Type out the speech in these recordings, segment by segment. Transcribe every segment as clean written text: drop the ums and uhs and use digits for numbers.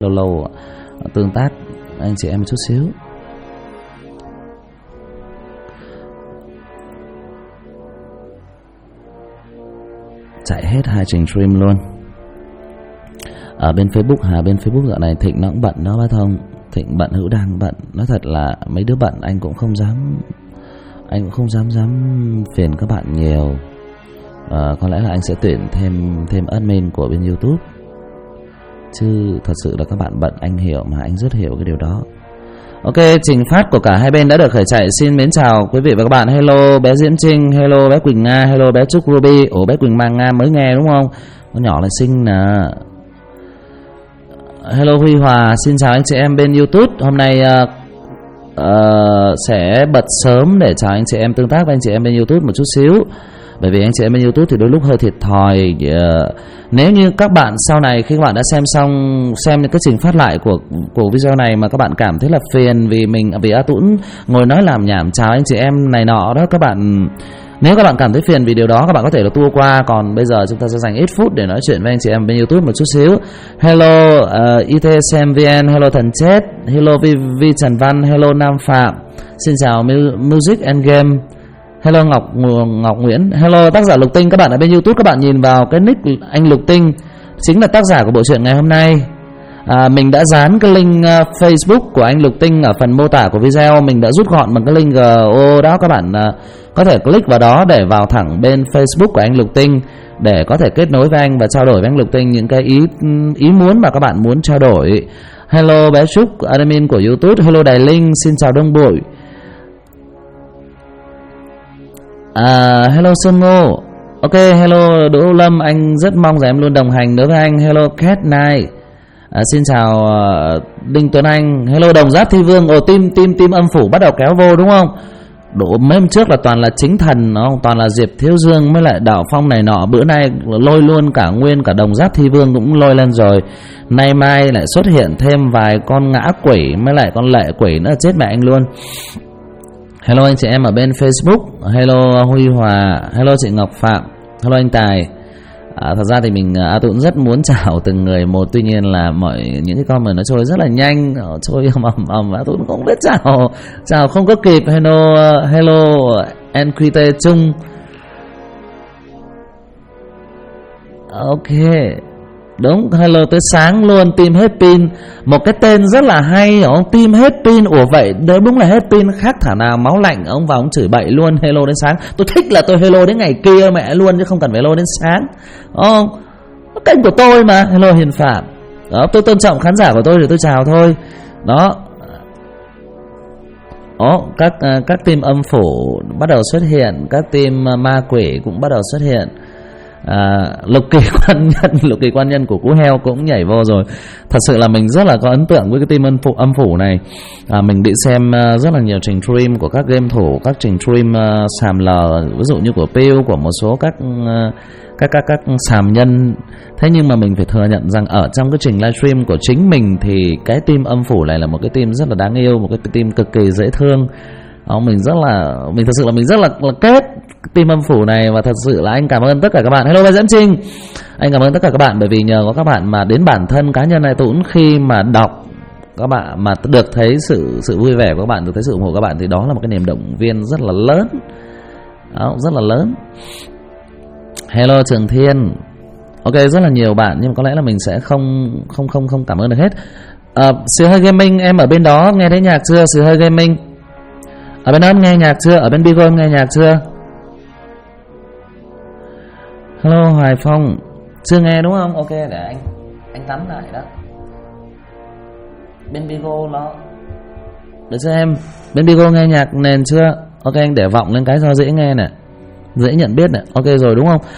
lâu lâu tương tác anh chị em một chút xíu. Chạy hết 2 trình stream luôn. Ở bên Facebook, bên Facebook dạo này Thịnh nó cũng bận đó bác Thông. Thịnh bận, Hữu đang bận. Nói thật là mấy đứa bận anh cũng không dám phiền các bạn nhiều. Có lẽ là anh sẽ tuyển thêm admin của bên YouTube. Chứ thật sự là các bạn bận anh hiểu, mà anh rất hiểu cái điều đó. Ok, trình phát của cả hai bên đã được khởi chạy. Xin mến chào quý vị và các bạn. Hello bé Diễm Trinh, hello bé Quỳnh Nga, hello bé Trúc Ruby. Ủa bé Quỳnh Mang Nga mới nghe đúng không? Con nhỏ là xinh nè. Hello Huy Hòa, xin chào anh chị em bên YouTube. Hôm nay sẽ bật sớm để chào anh chị em, tương tác với anh chị em bên YouTube một chút xíu. Bởi vì anh chị em bên YouTube thì đôi lúc hơi thiệt thòi. Nếu như các bạn sau này khi các bạn đã xem những cái trình phát lại của video này mà các bạn cảm thấy là phiền vì A Tũng ngồi nói làm nhảm chào anh chị em này nọ đó, các bạn, nếu các bạn cảm thấy phiền vì điều đó, các bạn có thể là tua qua. Còn bây giờ chúng ta sẽ dành ít phút để nói chuyện với anh chị em bên YouTube một chút xíu. Hello ITSMVN, hello Thần Chết, hello Vi Trần Văn, hello Nam Phạm. Xin chào Music and Game. Hello Ngọc Nguyễn. Hello tác giả Lục Tinh. Các bạn ở bên YouTube, các bạn nhìn vào cái nick anh Lục Tinh chính là tác giả của bộ truyện ngày hôm nay. Mình đã dán cái link Facebook của anh Lục Tinh ở phần mô tả của video. Mình đã rút gọn bằng cái link GO đó. Các bạn có thể click vào đó để vào thẳng bên Facebook của anh Lục Tinh để có thể kết nối với anh và trao đổi với anh Lục Tinh những cái ý muốn mà các bạn muốn trao đổi. Hello bé Trúc, admin của YouTube. Hello Đài Linh, xin chào Đông Bụi. Hello Sơn Ngô. Ok, hello Đỗ Lâm, anh rất mong rằng em luôn đồng hành đối với anh. Hello Cat Night. Xin chào Đinh Tuấn Anh. Hello Đồng Giáp Thi Vương. Team âm phủ bắt đầu kéo vô đúng không? Mấy hôm trước là toàn là chính thần không? Toàn là Diệp Thiếu Dương mới lại Đạo Phong này nọ. Bữa nay lôi luôn cả Nguyên, cả Đồng Giáp Thi Vương cũng lôi lên rồi. Nay mai lại xuất hiện thêm vài con ngã quỷ mới lại con lệ quỷ nữa, chết mẹ anh luôn. Hello anh chị em ở bên Facebook. Hello Huy Hòa. Hello chị Ngọc Phạm. Hello anh Tài. Thật ra thì mình A Tũng rất muốn chào từng người một, tuy nhiên là những cái comment nó trôi rất là nhanh, trôi ầm A Tũng không biết chào không có kịp. Hello NQT Trung. Ok đúng, hello tới sáng luôn. Team hết pin, một cái tên rất là hay ông, team hết pin. Ủa vậy đấy, đúng là hết pin khác thả nào máu lạnh. Ông vào ông chửi bậy luôn. Hello đến sáng, tôi thích là tôi hello đến ngày kia mẹ luôn, chứ không cần phải hello đến sáng. Kênh của tôi mà. Hello Hiền Phạm đó, tôi tôn trọng khán giả của tôi thì tôi chào thôi đó. Các team âm phủ bắt đầu xuất hiện, các team ma quỷ cũng bắt đầu xuất hiện. Lục kỳ quan nhân của Cú Heo cũng nhảy vô rồi. Thật sự là mình rất là có ấn tượng với cái team âm phủ này. Mình đi xem rất là nhiều trình stream của các game thủ, các trình stream sàm lờ, ví dụ như của Pew, của một số các sàm nhân. Thế nhưng mà mình phải thừa nhận rằng ở trong cái trình livestream của chính mình thì cái team âm phủ này là một cái team rất là đáng yêu, một cái team cực kỳ dễ thương. Mình thật sự là mình rất là kết team âm phủ này, và thật sự là anh cảm ơn tất cả các bạn. Hello bé Diễm Trinh, anh cảm ơn tất cả các bạn, bởi vì nhờ có các bạn mà đến bản thân cá nhân này tôi cũng khi mà đọc các bạn mà được thấy sự vui vẻ của các bạn, được thấy sự ủng hộ các bạn, thì đó là một cái niềm động viên rất là lớn đó, rất là lớn. Hello Trường Thiên. Ok, rất là nhiều bạn nhưng mà có lẽ là mình sẽ không cảm ơn được hết. Sứ Hơi Gaming, em ở bên đó nghe thấy nhạc chưa? Sứ Hơi Gaming ở bên đó em nghe nhạc chưa? Ở bên Bigo em nghe nhạc chưa? Hello Hoài Phong, chưa nghe đúng không? Ok, để anh tắm lại đó. Bên Bigo nó được chưa em? Bên Bigo nghe nhạc nền chưa? Ok, anh để vọng lên cái cho dễ nghe nè, dễ nhận biết nè. Ok rồi đúng không?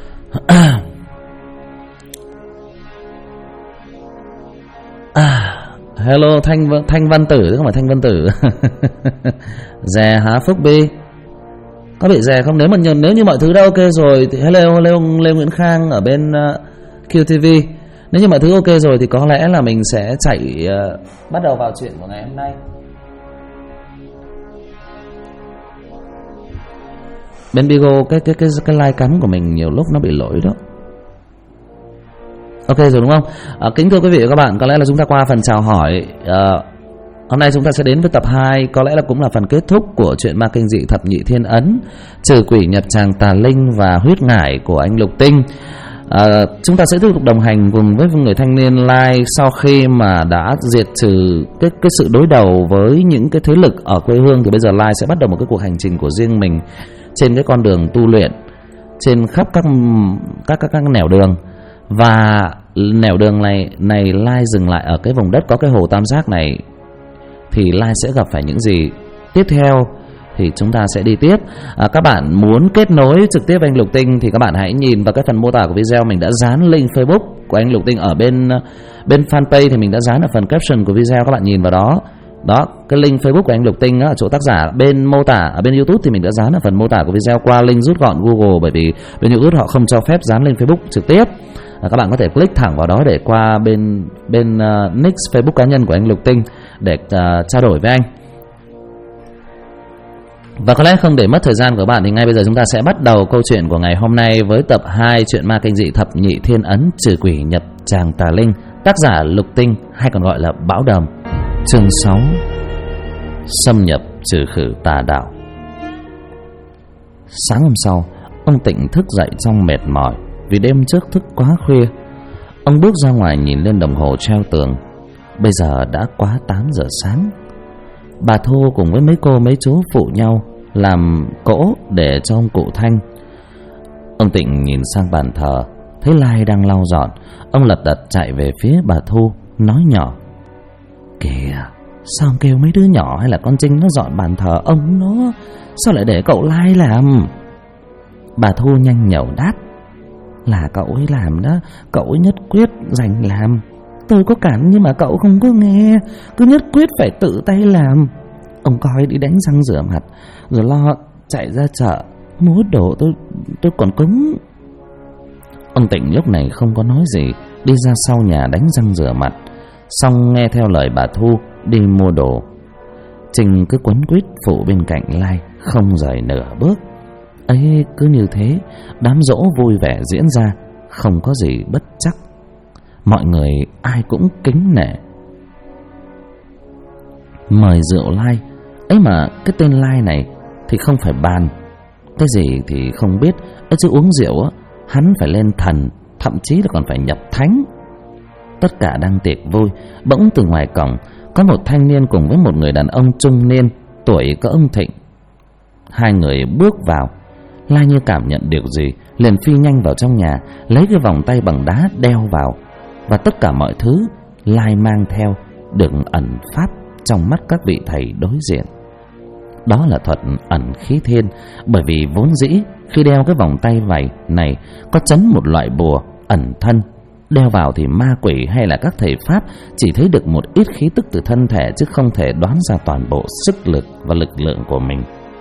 Hello Thanh Văn Tử, chứ không phải Thanh Văn Tử. Dè há Phúc Bi có bị dè không? Nếu như mọi thứ đã ok rồi thì hello Lê Nguyễn Khang ở bên QTV. Nếu như mọi thứ ok rồi thì có lẽ là mình sẽ chạy bắt đầu vào chuyện của ngày hôm nay. Bên Bigo cái like cắm của mình nhiều lúc nó bị lỗi đó. Ok rồi đúng không? Kính thưa quý vị và các bạn, có lẽ là chúng ta qua phần chào hỏi. Hôm nay chúng ta sẽ đến với tập 2, có lẽ là cũng là phần kết thúc của truyện ma kinh dị Thập Nhị Thiên Ấn, Trừ Quỷ Nhập Tràng Tà Linh và Huyết Ngải của anh Lục Tinh. Chúng ta sẽ tiếp tục đồng hành cùng với người thanh niên Lai sau khi mà đã diệt trừ cái sự đối đầu với những cái thế lực ở quê hương, thì bây giờ Lai sẽ bắt đầu một cái cuộc hành trình của riêng mình trên cái con đường tu luyện trên khắp các nẻo đường. Và nẻo đường này Lai dừng lại ở cái vùng đất có cái hồ tam giác này, thì Lai sẽ gặp phải những gì tiếp theo thì chúng ta sẽ đi tiếp. Các bạn muốn kết nối trực tiếp với anh Lục Tinh thì các bạn hãy nhìn vào cái phần mô tả của video. Mình đã dán link Facebook của anh Lục Tinh ở bên fanpage, thì mình đã dán ở phần caption của video, các bạn nhìn vào đó. Đó, cái link Facebook của anh Lục Tinh ở chỗ tác giả. Bên mô tả ở bên YouTube thì mình đã dán ở phần mô tả của video qua link rút gọn Google, bởi vì bên YouTube họ không cho phép dán link Facebook trực tiếp. Các bạn có thể click thẳng vào đó để qua bên nick Facebook cá nhân của anh Lục Tinh để trao đổi với anh. Và có lẽ không để mất thời gian của các bạn thì ngay bây giờ chúng ta sẽ bắt đầu câu chuyện của ngày hôm nay với tập 2 truyện ma kinh dị Thập Nhị Thiên Ấn, Trừ Quỷ Nhập Tràng Tà Linh, tác giả Lục Tinh hay còn gọi là Bão Đầm. Chương 6: Xâm nhập trừ khử tà đạo. Sáng hôm sau, ông Tịnh thức dậy trong mệt mỏi vì đêm trước thức quá khuya. Ông bước ra ngoài nhìn lên đồng hồ treo tường. Bây giờ đã quá 8 giờ sáng. Bà Thô cùng với mấy cô mấy chú phụ nhau làm cỗ để cho ông cụ Thanh. Ông Tịnh nhìn sang bàn thờ, thấy Lai đang lau dọn. Ông lật đật chạy về phía bà Thu, nói nhỏ: Kìa, sao ông kêu mấy đứa nhỏ hay là con Trinh nó dọn bàn thờ ông nó, sao lại để cậu Lai làm? Bà Thu nhanh nhẩu đáp: Là cậu ấy làm đó, cậu ấy nhất quyết giành làm. Tôi có cản nhưng mà cậu không có nghe, cứ nhất quyết phải tự tay làm. Ông coi đi đánh răng rửa mặt rồi lo chạy ra chợ mua đồ, tôi còn cứng. Ông Tịnh lúc này không có nói gì, đi ra sau nhà đánh răng rửa mặt, xong nghe theo lời bà Thu đi mua đồ. Trinh cứ quấn quýt phụ bên cạnh Lai, không rời nửa bước. Ấy cứ như thế, đám giỗ vui vẻ diễn ra, không có gì bất chắc. Mọi người ai cũng kính nể, mời rượu Lai. Ấy mà cái tên Lai này thì không phải bàn, cái gì thì không biết. Ấy chứ uống rượu á, hắn phải lên thần, thậm chí là còn phải nhập thánh. Tất cả đang tiệc vui, bỗng từ ngoài cổng có một thanh niên cùng với một người đàn ông trung niên tuổi cỡ ông Thịnh. Hai người bước vào. Lai như cảm nhận điều gì, liền phi nhanh vào trong nhà, lấy cái vòng tay bằng đá đeo vào. Và tất cả mọi thứ Lai mang theo được ẩn pháp trong mắt các vị thầy đối diện. Đó là thuật ẩn khí thiên, bởi vì vốn dĩ khi đeo cái vòng tay vầy này có chấn một loại bùa ẩn thân. Đeo vào thì ma quỷ hay là các thầy pháp chỉ thấy được một ít khí tức từ thân thể, chứ không thể đoán ra toàn bộ sức lực và lực lượng của mình.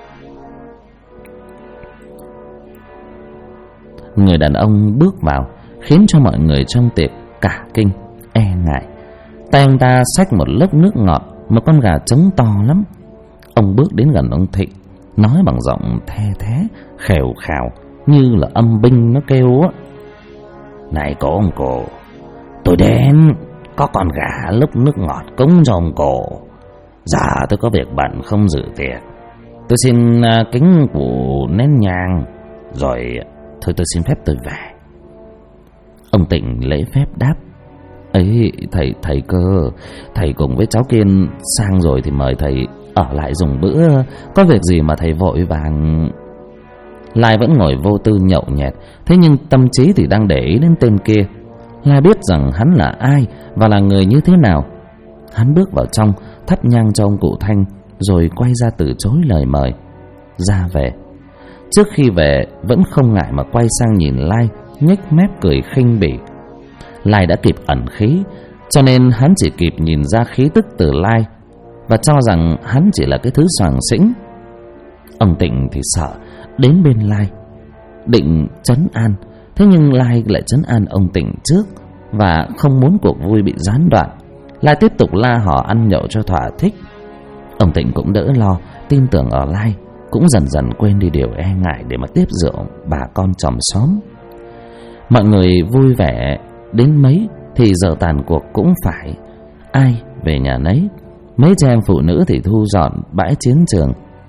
Người đàn ông bước vào khiến cho mọi người trong tiệc cả kinh, e ngại. Tay ông ta xách một lốc nước ngọt, một con gà trống to lắm. Ông bước đến gần ông Thịnh, nói bằng giọng the thé, khèo khào như là âm binh nó kêu á: Này cô ông cổ, tôi đến có con gà lốc nước ngọt cúng cho ông cổ. Dạ tôi có việc bận không dự tiệc, tôi xin kính cụ nén nhang rồi thôi tôi xin phép tôi về. Ông Tịnh lễ phép đáp: Ấy thầy cơ, thầy cùng với cháu Kiên sang rồi thì mời thầy ở lại dùng bữa, có việc gì mà thầy vội vàng. Lai vẫn ngồi vô tư nhậu nhẹt, thế nhưng tâm trí thì đang để ý đến tên kia. Lai biết rằng hắn là ai và là người như thế nào. Hắn bước vào trong, thắp nhang cho ông cụ Thanh, rồi quay ra từ chối lời mời, ra về. Trước khi về vẫn không ngại mà quay sang nhìn Lai, nhếch mép cười khinh bỉ. Lai đã kịp ẩn khí, cho nên hắn chỉ kịp nhìn ra khí tức từ Lai và cho rằng hắn chỉ là cái thứ soàng xĩnh. Ông Tịnh thì sợ, đến bên Lai định trấn an, thế nhưng Lai lại trấn an ông Tịnh trước và không muốn cuộc vui bị gián đoạn. Lai tiếp tục la hò ăn nhậu cho thỏa thích. Ông Tịnh cũng đỡ lo, tin tưởng ở Lai, cũng dần dần quên đi điều e ngại để mà tiếp rượu bà con chòm xóm. Mọi người vui vẻ đến mấy thì giờ tàn cuộc cũng phải ai về nhà nấy. Mấy chị em phụ nữ thì thu dọn bãi chiến trường.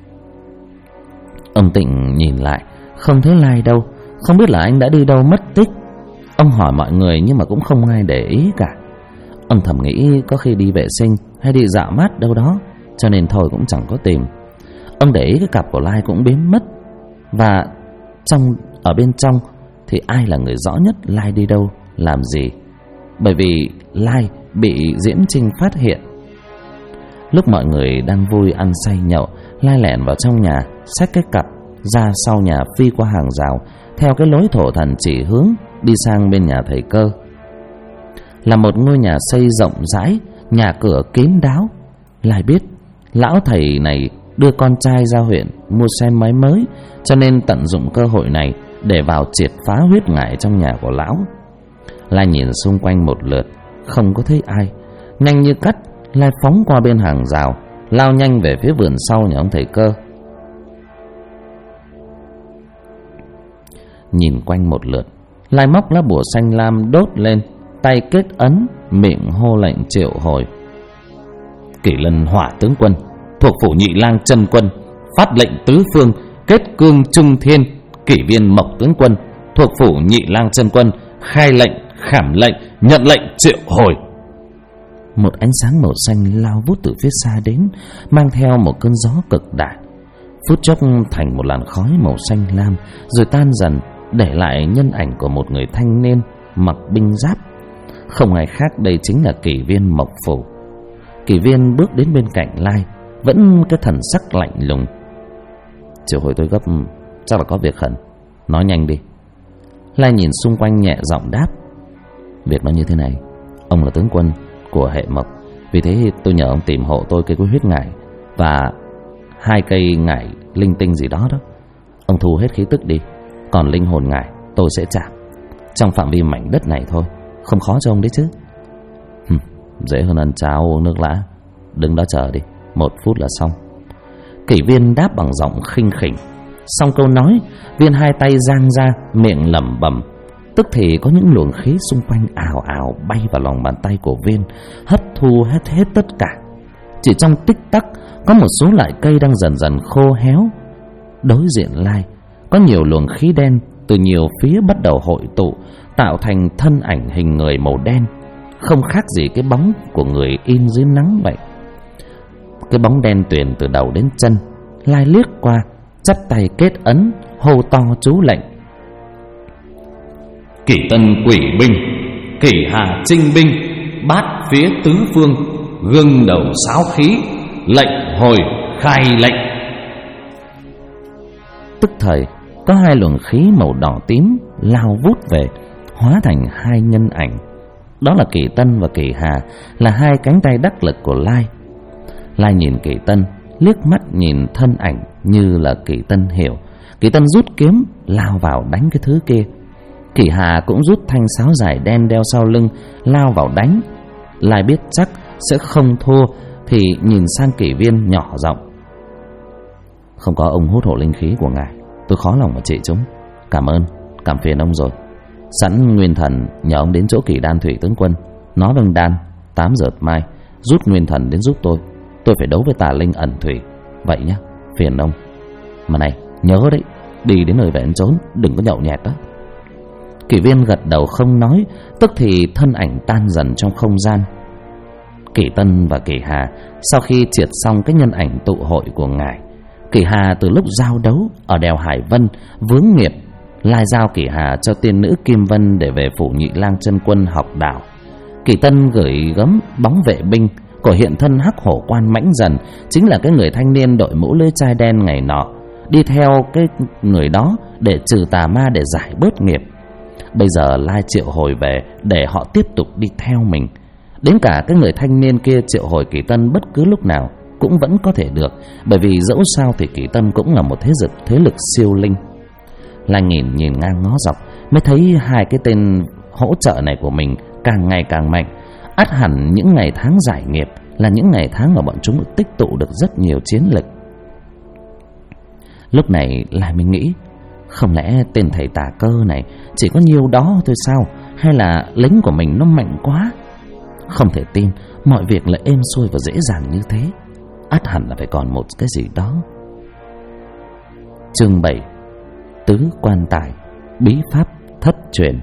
Ông Tịnh nhìn lại không thấy Lai đâu, không biết là anh đã đi đâu mất tích. Ông hỏi mọi người nhưng mà cũng không ai để ý cả. Ông thầm nghĩ có khi đi vệ sinh hay đi dạo mát đâu đó, cho nên thôi cũng chẳng có tìm. Ông để ý cái cặp của Lai cũng biến mất. Và ở bên trong thì ai là người rõ nhất Lai đi đâu làm gì, bởi vì Lai bị Diễm Trinh phát hiện. Lúc mọi người đang vui ăn say nhậu, Lai lẻn vào trong nhà, xách cái cặp ra sau nhà, phi qua hàng rào theo cái lối thổ thần chỉ hướng đi sang bên nhà thầy Cơ. Là một ngôi nhà xây rộng rãi, nhà cửa kín đáo. Lai biết lão thầy này đưa con trai ra huyện mua xe máy mới, cho nên tận dụng cơ hội này để vào triệt phá huyết ngải trong nhà của lão. Lai nhìn xung quanh một lượt, không có thấy ai. Nhanh như cắt, Lai phóng qua bên hàng rào, lao nhanh về phía vườn sau nhà ông thầy Cơ. Nhìn quanh một lượt, Lai móc lá bùa xanh lam đốt lên, tay kết ấn, miệng hô lệnh triệu hồi. Kỷ Lân Hỏa tướng quân thuộc phủ Nhị Lang chân quân phát lệnh tứ phương kết cương trung thiên. Kỷ Viên Mộc tướng quân thuộc phủ Nhị Lang chân quân khai lệnh, khảm lệnh, nhận lệnh triệu hồi. Một ánh sáng màu xanh lao vút từ phía xa đến, mang theo một cơn gió cực đại, phút chốc thành một làn khói màu xanh lam, rồi tan dần, để lại nhân ảnh của một người thanh niên mặc binh giáp. Không ai khác, đây chính là Kỷ Viên Mộc phủ. Kỷ Viên bước đến bên cạnh Lai, vẫn cái thần sắc lạnh lùng. Triệu hồi tôi gấp, chắc là có việc khẩn, nói nhanh đi. Lai nhìn xung quanh nhẹ giọng đáp. Việc nó như thế này, ông là tướng quân của hệ Mộc, vì thế tôi nhờ ông tìm hộ tôi cây huyết ngải và 2 cây ngải linh tinh gì đó đó. Ông thu hết khí tức đi, còn linh hồn ngải tôi sẽ chạm, trong phạm vi mảnh đất này thôi, không khó cho ông đấy chứ. Dễ hơn ăn cháo uống nước lã. Đứng đó chờ đi, 1 phút là xong. Kỷ Viên đáp bằng giọng khinh khỉnh. Xong câu nói, Viên 2 tay giang ra, miệng lẩm bẩm. Tức thì có những luồng khí xung quanh ào ào bay vào lòng bàn tay của Viên, hấp thu hết tất cả. Chỉ trong tích tắc, có một số loại cây đang dần dần khô héo. Đối diện Lai, có nhiều luồng khí đen từ nhiều phía bắt đầu hội tụ, tạo thành thân ảnh hình người màu đen, không khác gì cái bóng của người in dưới nắng vậy. Cái bóng đen tuyền từ đầu đến chân. Lai liếc qua, chắp tay kết ấn, hô to chú lệnh. Kỷ Tân quỷ binh, Kỷ Hà trinh binh, bát phía tứ phương, gương đầu sáo khí, lệnh hồi khai lệnh. Tức thời có 2 luồng khí màu đỏ tím lao vút về, hóa thành 2 nhân ảnh. Đó là Kỷ Tân và Kỷ Hà, là 2 cánh tay đắc lực của Lai. Lai nhìn Kỷ Tân, liếc mắt nhìn thân ảnh như là Kỷ Tân hiểu. Kỷ Tân rút kiếm lao vào đánh cái thứ kia. Kỷ Hà cũng rút thanh sáo dài đen đeo sau lưng lao vào đánh. Lai biết chắc sẽ không thua thì nhìn sang Kỷ Viên nhỏ giọng. Không có ông hút hộ linh khí của ngài, tôi khó lòng mà trị chúng. Cảm ơn, cảm phiền ông rồi. Sẵn nguyên thần nhờ ông đến chỗ Kỷ Đan Thủy tướng quân, nói với Đan 8 giờ mai rút nguyên thần đến giúp tôi phải đấu với tà linh ẩn thủy. Vậy nhá, phiền ông. Mà này, nhớ đấy, đi đến nơi vẹn trốn, đừng có nhậu nhẹt đó. Kỷ Viên gật đầu không nói, tức thì thân ảnh tan dần trong không gian. Kỷ Tân và Kỷ Hà sau khi triệt xong cái nhân ảnh tụ hội của ngài, Kỷ Hà từ lúc giao đấu ở đèo Hải Vân vướng nghiệp, Lai giao Kỷ Hà cho tiên nữ Kim Vân để về phủ Nhị Lang chân quân học đạo. Kỷ Tân gửi gắm bóng vệ binh của hiện thân Hắc Hổ Quan Mãnh Dần, chính là cái người thanh niên đội mũ lưỡi chai đen ngày nọ, đi theo cái người đó để trừ tà ma, để giải bớt nghiệp. Bây giờ Lai triệu hồi về để họ tiếp tục đi theo mình. Đến cả cái người thanh niên kia triệu hồi Kỷ Tân bất cứ lúc nào cũng vẫn có thể được, bởi vì dẫu sao thì Kỷ Tân cũng là một thế lực siêu linh. Lai nhìn ngang ngó dọc mới thấy 2 cái tên hỗ trợ này của mình càng ngày càng mạnh. Ắt hẳn những ngày tháng giải nghiệp là những ngày tháng mà bọn chúng tích tụ được rất nhiều chiến lực. Lúc này Lai mới nghĩ, Không lẽ tên thầy tà cơ này chỉ có nhiêu đó thôi sao? Hay là lính của mình nó mạnh quá? Không thể tin mọi việc lại êm xuôi và dễ dàng như thế. Ắt hẳn là phải còn một cái gì đó. Chương 7. Tứ quan tài, bí pháp thất truyền.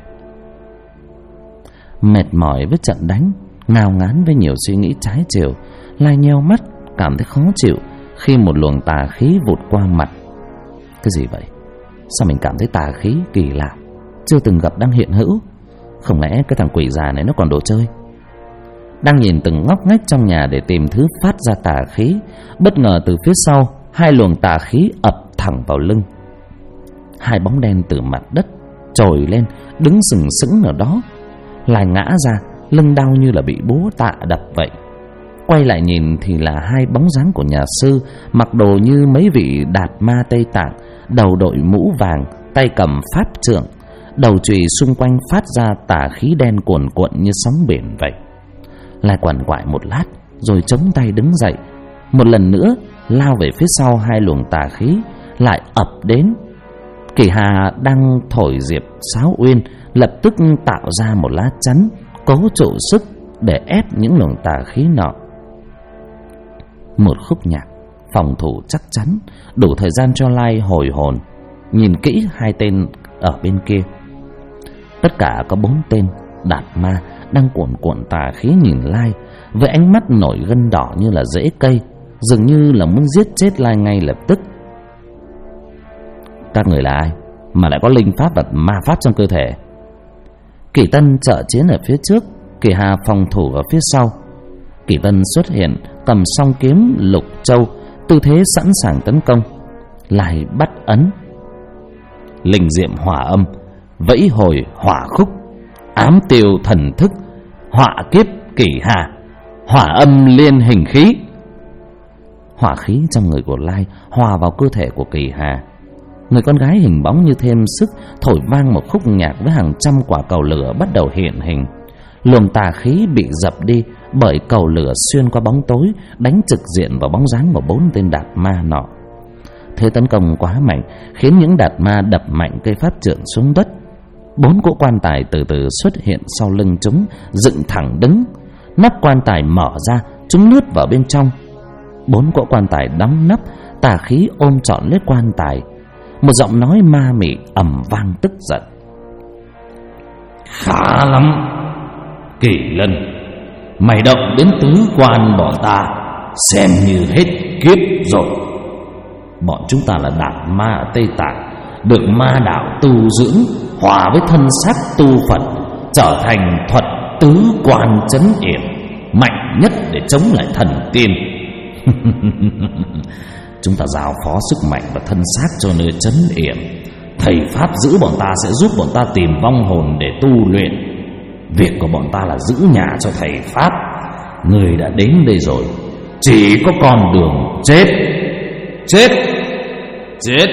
Mệt mỏi với trận đánh, ngao ngán với nhiều suy nghĩ trái chiều, Lai nheo mắt cảm thấy khó chịu khi một luồng tà khí vụt qua mặt. Cái gì vậy? Sao mình cảm thấy tà khí kỳ lạ, chưa từng gặp đang hiện hữu? Không lẽ cái thằng quỷ già này nó còn đồ chơi? Đang nhìn từng ngóc ngách trong nhà để tìm thứ phát ra tà khí, bất ngờ từ phía sau hai luồng tà khí ập thẳng vào lưng. Hai bóng đen từ mặt đất trồi lên, đứng sừng sững ở đó. Lai ngã ra, lưng đau như là bị búa tạ đập vậy. Quay lại nhìn thì là hai bóng dáng của nhà sư, mặc đồ như mấy vị đạt ma Tây Tạng, đầu đội mũ vàng, tay cầm pháp trượng, đầu chùy xung quanh phát ra tà khí đen cuồn cuộn như sóng biển vậy. Lai quằn quại một lát rồi chống tay đứng dậy, một lần nữa lao về phía sau hai luồng tà khí lại ập đến. Kỳ Hà đang thổi diệp sáo uyên lập tức tạo ra một lá chắn, cố trụ sức để ép những luồng tà khí nọ. Một khúc nhạc phòng thủ chắc chắn, đủ thời gian cho Lai hồi hồn, nhìn kỹ hai tên ở bên kia. Tất cả có 4 tên đạt ma đang cuộn cuộn tà khí nhìn Lai với ánh mắt nổi gân đỏ như là rễ cây, dường như là muốn giết chết Lai ngay lập tức. Các người là ai mà lại có linh pháp và ma pháp trong cơ thể? Kỷ Tân trợ chiến ở phía trước, Kỳ Hà phòng thủ ở phía sau. Kỷ Tân xuất hiện cầm song kiếm Lục Châu, tư thế sẵn sàng tấn công. Lai bắt ấn linh diệm hỏa âm, vẫy hồi hỏa khúc, ám tiêu thần thức, họa kiếp Kỷ Hà, hỏa âm liên hình khí. Hỏa khí trong người của Lai hòa vào cơ thể của Kỷ Hà. Người con gái hình bóng như thêm sức, thổi vang một khúc nhạc với hàng trăm quả cầu lửa bắt đầu hiện hình. Luồng tà khí bị dập đi bởi cầu lửa xuyên qua bóng tối, đánh trực diện vào bóng dáng của 4 tên đạt ma nọ. Thế tấn công quá mạnh khiến những đạt ma đập mạnh cây pháp trượng xuống đất. 4 cỗ quan tài từ từ xuất hiện sau lưng chúng, dựng thẳng đứng. Nắp quan tài mở ra, chúng lướt vào bên trong. 4 cỗ quan tài đóng nắp, tà khí ôm trọn lấy quan tài. Một giọng nói ma mị ầm vang tức giận: khá lắm, Kỳ Lân, mày động đến tứ quan bọn ta, xem như hết kiếp rồi. Bọn chúng ta là đạt ma ở Tây Tạng, được ma đạo tu dưỡng, hòa với thân xác tu Phật, trở thành thuật tứ quan trấn yểm, mạnh nhất để chống lại thần tiên. Chúng ta giao phó sức mạnh và thân xác cho nơi trấn yểm. Thầy pháp giữ bọn ta sẽ giúp bọn ta tìm vong hồn để tu luyện. Việc của bọn ta là giữ nhà cho thầy pháp. Người đã đến đây rồi, chỉ có con đường chết. Chết, chết.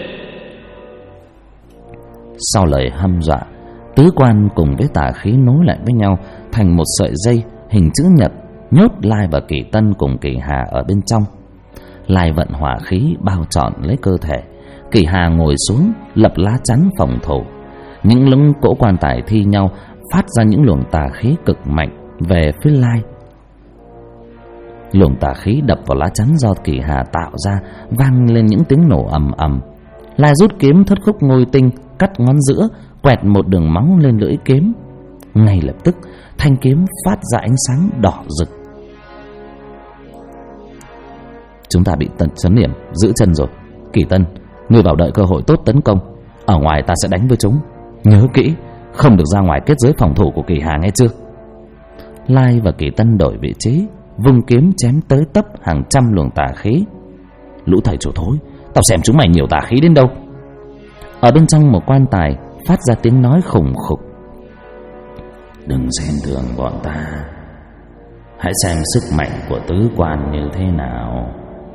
Sau lời hăm dọa, tứ quan cùng với tà khí nối lại với nhau thành một sợi dây hình chữ nhật, nhốt Lai và Kỷ Tân cùng Kỷ Hà ở bên trong. Lai vận hỏa khí bao trọn lấy cơ thể. Kỷ Hà ngồi xuống lập lá chắn phòng thủ. Những lưng cỗ quan tài thi nhau phát ra những luồng tà khí cực mạnh về phía Lai. Luồng tà khí đập vào lá chắn do Kỷ Hà tạo ra vang lên những tiếng nổ ầm ầm. Lai rút kiếm thất khúc ngôi tinh, cắt ngón giữa, quẹt một đường máu lên lưỡi kiếm. Ngay lập tức thanh kiếm phát ra ánh sáng đỏ rực. Chúng ta bị chấn điểm, giữ chân rồi. Kỷ Tân, ngươi vào đợi cơ hội tốt tấn công. Ở ngoài ta sẽ đánh với chúng. Nhớ kỹ, không được ra ngoài kết giới phòng thủ của Kỷ Hà nghe chưa? Lai và Kỷ Tân đổi vị trí, vung kiếm chém tới tấp hàng trăm luồng tà khí. Lũ thầy chủ thối, tao xem chúng mày nhiều tà khí đến đâu. Ở bên trong một quan tài phát ra tiếng nói khủng khục: đừng xem thường bọn ta, hãy xem sức mạnh của tứ quan như thế nào.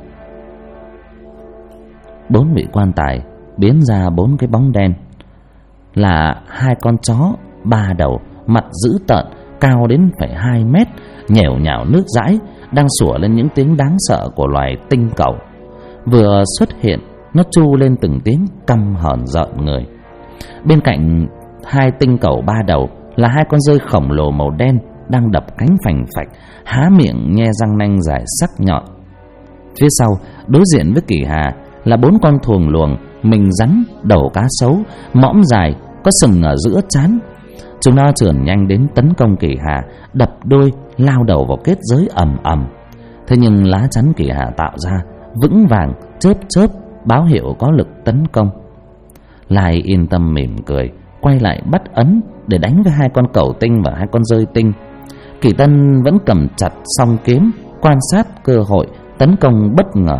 4 vị quan tài biến ra 4 cái bóng đen, là 2 con chó 3 đầu, mặt dữ tợn, cao đến phải 2 mét, nhẻo nhảo nước dãi, đang sủa lên những tiếng đáng sợ của loài tinh cẩu. Vừa xuất hiện nó tru lên từng tiếng căm hờn rợn người. Bên cạnh hai tinh cầu ba đầu là hai con dơi khổng lồ màu đen đang đập cánh phành phạch, há miệng nhe răng nanh dài sắc nhọn. Phía sau, đối diện với Kỳ Hà là 4 con thuồng luồng, mình rắn, đầu cá sấu, mõm dài, có sừng ở giữa trán. Chúng nó trườn nhanh đến tấn công Kỳ Hà, đập đuôi lao đầu vào kết giới ầm ầm. Thế nhưng lá chắn Kỳ Hà tạo ra vững vàng, chớp chớp, báo hiệu có lực tấn công. Lai yên tâm mỉm cười, quay lại bắt ấn để đánh với hai con cẩu tinh và hai con dơi tinh. Kỳ Tân vẫn cầm chặt song kiếm, quan sát cơ hội tấn công bất ngờ.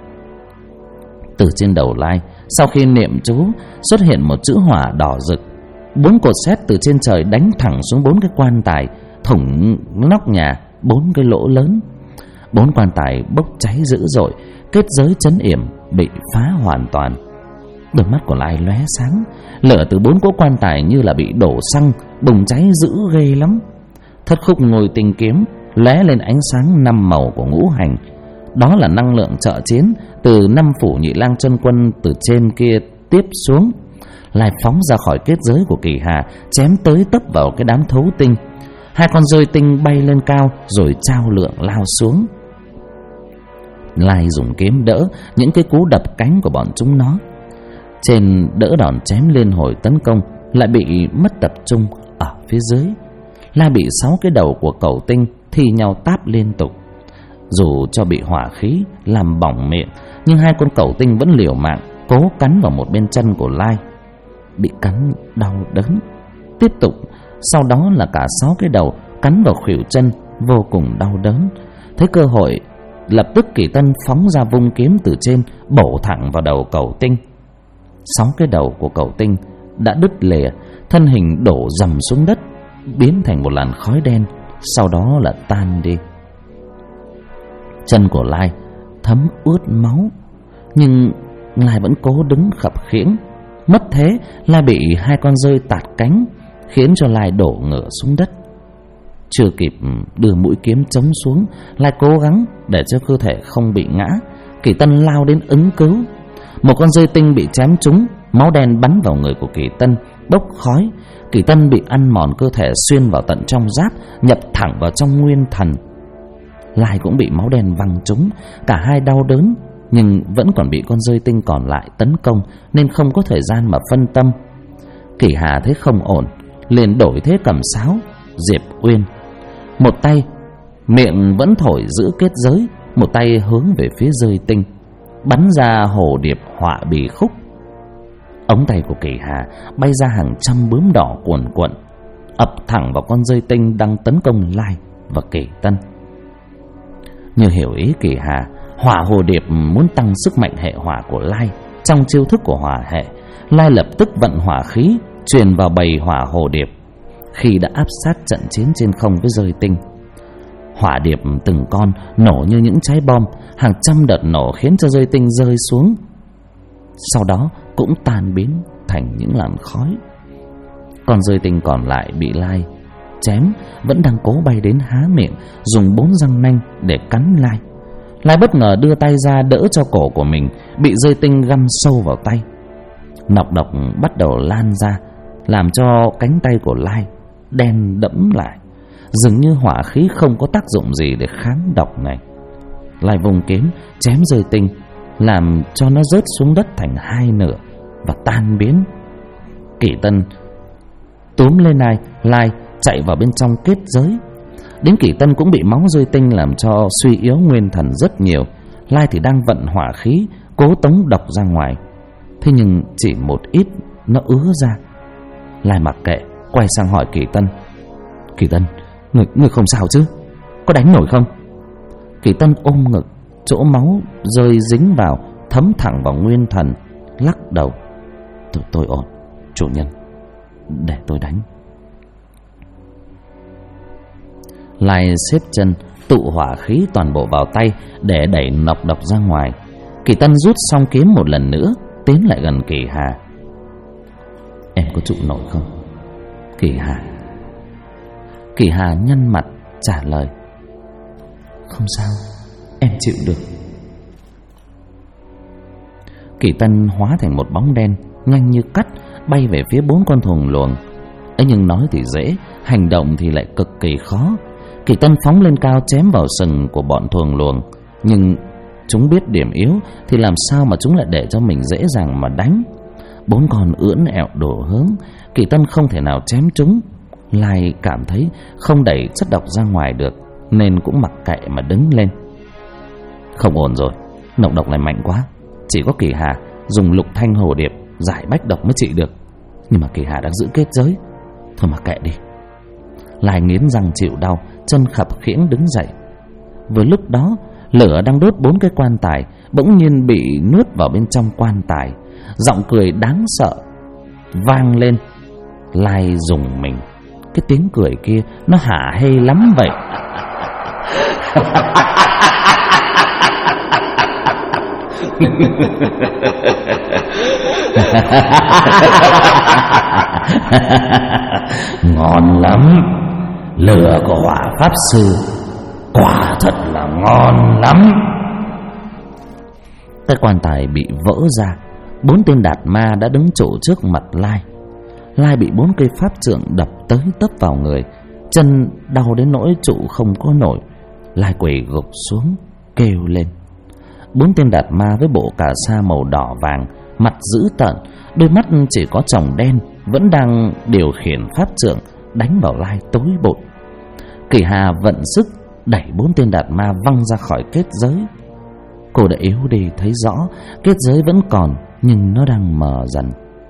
Từ trên đầu Lai, sau khi niệm chú, xuất hiện một chữ hỏa đỏ rực. 4 cột sét từ trên trời đánh thẳng xuống 4 cái quan tài, thủng nóc nhà 4 cái lỗ lớn. 4 quan tài bốc cháy dữ dội, kết giới trấn yểm bị phá hoàn toàn. Đôi mắt của Lai lóe sáng, lửa từ 4 cỗ quan tài như là bị đổ xăng, bùng cháy dữ ghê lắm. Thất khúc ngôi tinh kiếm lóe lên ánh sáng 5 màu của ngũ hành. Đó là năng lượng trợ chiến từ 5 phủ Nhị Lang chân quân từ trên kia tiếp xuống. Lai phóng ra khỏi kết giới của Kỳ Hà, chém tới tấp vào cái đám thấu tinh. Hai con dơi tinh bay lên cao rồi trao lượng lao xuống. Lai dùng kiếm đỡ những cái cú đập cánh của bọn chúng nó. Trên đỡ đòn chém liên hồi tấn công, lại bị mất tập trung ở phía dưới. Lai bị 6 cái đầu của cẩu tinh thi nhau táp liên tục. Dù cho bị hỏa khí làm bỏng miệng, nhưng hai con cẩu tinh vẫn liều mạng cố cắn vào một bên chân của Lai. Bị cắn đau đớn. Tiếp tục, sau đó là cả 6 cái đầu cắn vào khuỷu chân, vô cùng đau đớn. Thấy cơ hội, lập tức Kỳ Tân phóng ra vung kiếm từ trên, bổ thẳng vào đầu cẩu tinh. 6 cái đầu của cẩu tinh đã đứt lìa, thân hình đổ dầm xuống đất, biến thành một làn khói đen, sau đó là tan đi. Chân của Lai thấm ướt máu, nhưng Lai vẫn cố đứng khập khiễng. Mất thế, Lai bị hai con dơi tạt cánh, khiến cho Lai đổ ngửa xuống đất. Chưa kịp đưa mũi kiếm chống xuống, Lai cố gắng để cho cơ thể không bị ngã. Kỳ Tân lao đến ứng cứu. Một con dơi tinh bị chém trúng, máu đen bắn vào người của Kỳ Tân, bốc khói. Kỳ Tân bị ăn mòn cơ thể xuyên vào tận trong giáp, nhập thẳng vào trong nguyên thần. Lai cũng bị máu đen văng trúng, cả hai đau đớn, nhưng vẫn còn bị con dơi tinh còn lại tấn công, nên không có thời gian mà phân tâm. Kỳ Hà thấy không ổn, liền đổi thế cầm sáo. Diệp Uyên một tay miệng vẫn thổi giữ kết giới, một tay hướng về phía dơi tinh, bắn ra hồ điệp họa bì khúc. Ống tay của Kỳ Hà bay ra hàng trăm bướm đỏ cuồn cuộn, ập thẳng vào con dơi tinh đang tấn công Lai và Kỳ Tân. Như hiểu ý Kỳ Hà, hỏa hồ điệp muốn tăng sức mạnh hệ hỏa của Lai. Trong chiêu thức của hỏa hệ, Lai lập tức vận hỏa khí truyền vào bầy hỏa hồ điệp. Khi đã áp sát trận chiến trên không với dơi tinh, hỏa điệp từng con nổ như những trái bom, hàng trăm đợt nổ khiến cho dơi tinh rơi xuống, sau đó cũng tan biến thành những làn khói. Con dơi tinh còn lại bị Lai chém vẫn đang cố bay đến há miệng, dùng 4 răng nanh để cắn Lai. Lai bất ngờ đưa tay ra đỡ cho cổ của mình, bị dơi tinh găm sâu vào tay. Nọc độc bắt đầu lan ra, làm cho cánh tay của Lai đen đẫm lại, dường như hỏa khí không có tác dụng gì để kháng độc này. Lai vùng kiếm chém dơi tinh, làm cho nó rớt xuống đất thành 2 nửa và tan biến. Kỳ Tân túm lên Lai chạy vào bên trong kết giới. Đến Kỳ Tân cũng bị máu dơi tinh làm cho suy yếu nguyên thần rất nhiều. Lai thì đang vận hỏa khí cố tống độc ra ngoài, thế nhưng chỉ một ít nó ứa ra. Lai mặc kệ, quay sang hỏi Kỳ Tân: Kỳ Tân, người không sao chứ? Có đánh nổi không? Kỳ Tân ôm ngực, chỗ máu rơi dính vào thấm thẳng vào nguyên thần, lắc đầu: Tôi ổn, chủ nhân, để tôi đánh. Lai xếp chân tụ hỏa khí toàn bộ vào tay để đẩy nọc độc ra ngoài. Kỳ Tân rút xong kiếm một lần nữa, tiến lại gần Kỳ Hà: Em có trụ nổi không, Kỳ Hà? Kỳ Hà nhăn mặt trả lời: Không sao, em chịu được. Kỳ Tân hóa thành một bóng đen nhanh như cắt bay về phía 4 con thuồng luồng. ấy nhưng nói thì dễ, hành động thì lại cực kỳ khó. Kỳ Tân phóng lên cao chém vào sừng của bọn thuồng luồng, nhưng chúng biết điểm yếu thì làm sao mà chúng lại để cho mình dễ dàng mà đánh. 4 con ưỡn ẹo đổ hướng, Kỳ Tân không thể nào chém chúng. Lai cảm thấy không đẩy chất độc ra ngoài được nên cũng mặc kệ mà đứng lên. Không ổn rồi, nọc độc này mạnh quá, chỉ có Kỳ Hà dùng lục thanh hồ điệp giải bách độc mới trị được. Nhưng mà Kỳ Hà đang giữ kết giới, thôi mà kệ đi. Lai nghiến răng chịu đau, chân khập khiễng đứng dậy. Vừa lúc đó, lửa đang đốt 4 cái quan tài bỗng nhiên bị nuốt vào bên trong quan tài. Giọng cười đáng sợ vang lên. Lai rùng mình, cái tiếng cười kia nó hả hê lắm vậy. Ngon lắm, lửa của Hỏa Pháp Sư quả thật là ngon lắm. Cái quan tài bị vỡ ra, 4 tên đạt ma đã đứng trụ trước mặt Lai. Lai bị 4 cây pháp trượng đập tới tấp vào người, chân đau đến nỗi trụ không có nổi. Lai quỳ gục xuống kêu lên. 4 tên đạt ma với bộ cà sa màu đỏ vàng, mặt dữ tợn, đôi mắt chỉ có tròng đen, vẫn đang điều khiển pháp trượng đánh vào Lai tối bội. Kỳ Hà vận sức đẩy 4 tên đạt ma văng ra khỏi kết giới. Cô đã yếu đi, thấy rõ kết giới vẫn còn nhưng nó đang mờ dần.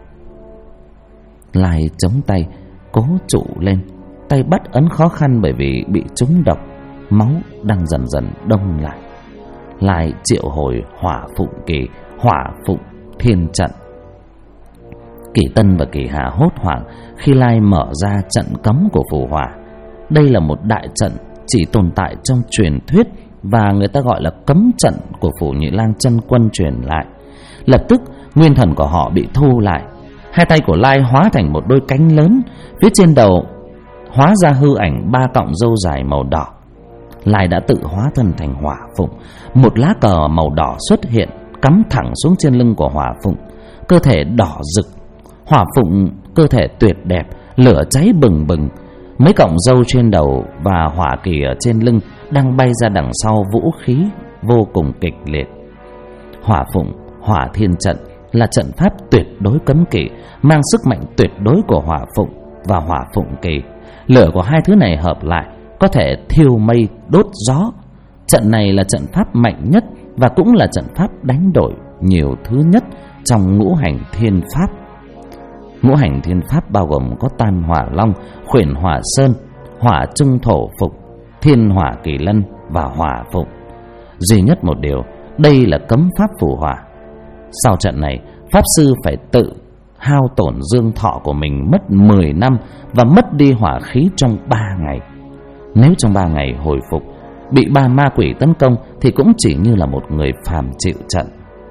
Lai chống tay cố trụ lên, tay bắt ấn khó khăn bởi vì bị trúng độc, máu đang dần dần đông lại. Lai triệu hồi Hỏa Phụng Kỳ, Hỏa Phụng Thiên Trận. Kỳ Tân và Kỳ Hà hốt hoảng khi Lai mở ra trận cấm của phù hỏa. Đây là một đại trận chỉ tồn tại trong truyền thuyết và người ta gọi là cấm trận của Phủ Nhị Lang chân quân truyền lại. Lập tức nguyên thần của họ bị thu lại. Hai tay của Lai hóa thành một đôi cánh lớn, phía trên đầu hóa ra hư ảnh 3 cọng râu dài màu đỏ. Lai đã tự hóa thân thành Hỏa Phụng. Một lá cờ màu đỏ xuất hiện cắm thẳng xuống trên lưng của Hỏa Phụng. Cơ thể đỏ rực, Hỏa Phụng cơ thể tuyệt đẹp, lửa cháy bừng bừng. Mấy cọng râu trên đầu và hỏa kỳ ở trên lưng đang bay ra đằng sau vũ khí vô cùng kịch liệt. Hỏa Phụng, Hỏa Thiên Trận là trận pháp tuyệt đối cấm kỵ, mang sức mạnh tuyệt đối của Hỏa Phụng và Hỏa Phụng Kỳ. Lửa của hai thứ này hợp lại có thể thiêu mây đốt gió. Trận này là trận pháp mạnh nhất và cũng là trận pháp đánh đổi nhiều thứ nhất trong ngũ hành thiên pháp. Ngũ hành thiên pháp bao gồm có Tam Hỏa Long, Khuyển Hỏa Sơn, Hỏa Trung Thổ Phục, Thiên Hỏa Kỳ Lân và Hỏa Phụng. Duy nhất một điều, đây là cấm pháp phù hỏa. Sau trận này, pháp sư phải tự hao tổn dương thọ của mình mất 10 năm và mất đi hỏa khí trong 3 ngày. Nếu trong 3 ngày hồi phục, bị 3 ma quỷ tấn công thì cũng chỉ như là một người phàm chịu trận.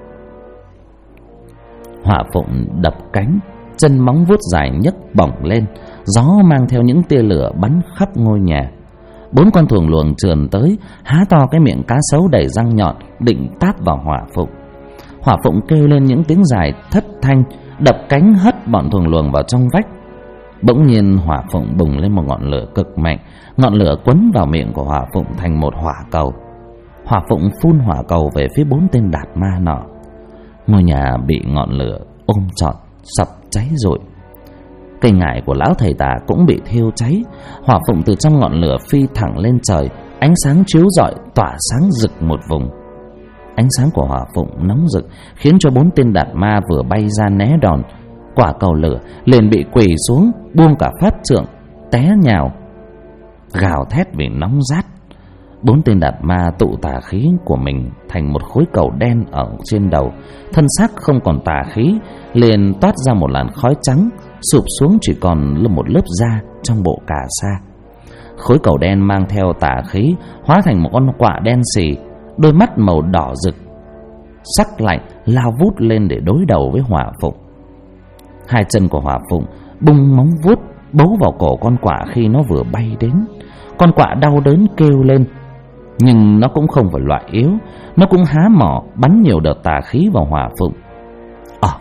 Hỏa Phụng đập cánh, chân móng vuốt dài nhấc bổng lên, gió mang theo những tia lửa bắn khắp ngôi nhà. 4 con thuồng luồng trườn tới, há to cái miệng cá sấu đầy răng nhọn định tát vào Hỏa Phụng. Hỏa Phụng kêu lên những tiếng dài thất thanh, đập cánh hất bọn thuồng luồng vào trong vách. Bỗng nhiên Hỏa Phụng bùng lên một ngọn lửa cực mạnh, ngọn lửa quấn vào miệng của Hỏa Phụng thành một hỏa cầu. Hỏa Phụng phun hỏa cầu về phía 4 tên đạt ma nọ. Ngôi nhà bị ngọn lửa ôm trọn, sập cháy rụi. Cây ngải của lão thầy tà cũng bị thiêu cháy. Hỏa Phụng từ trong ngọn lửa phi thẳng lên trời, ánh sáng chiếu rọi tỏa sáng rực một vùng. Ánh sáng của Hỏa Phụng nóng rực khiến cho 4 tên đạt ma vừa bay ra né đòn, quả cầu lửa liền bị quỳ xuống, buông cả pháp trượng, té nhào, gào thét vì nóng rát. 4 tên đạt ma tụ tà khí của mình thành một khối cầu đen ở trên đầu, thân xác không còn tà khí, liền toát ra một làn khói trắng, sụp xuống chỉ còn là một lớp da trong bộ cà sa. Khối cầu đen mang theo tà khí hóa thành một con quạ đen xì, đôi mắt màu đỏ rực, sắc lạnh lao vút lên để đối đầu với Hỏa Phụng. Hai chân của Hỏa Phụng bung móng vuốt bấu vào cổ con quạ khi nó vừa bay đến. Con quạ đau đớn kêu lên, nhưng nó cũng không phải loại yếu, nó cũng há mỏ bắn nhiều đợt tà khí vào Hỏa Phụng.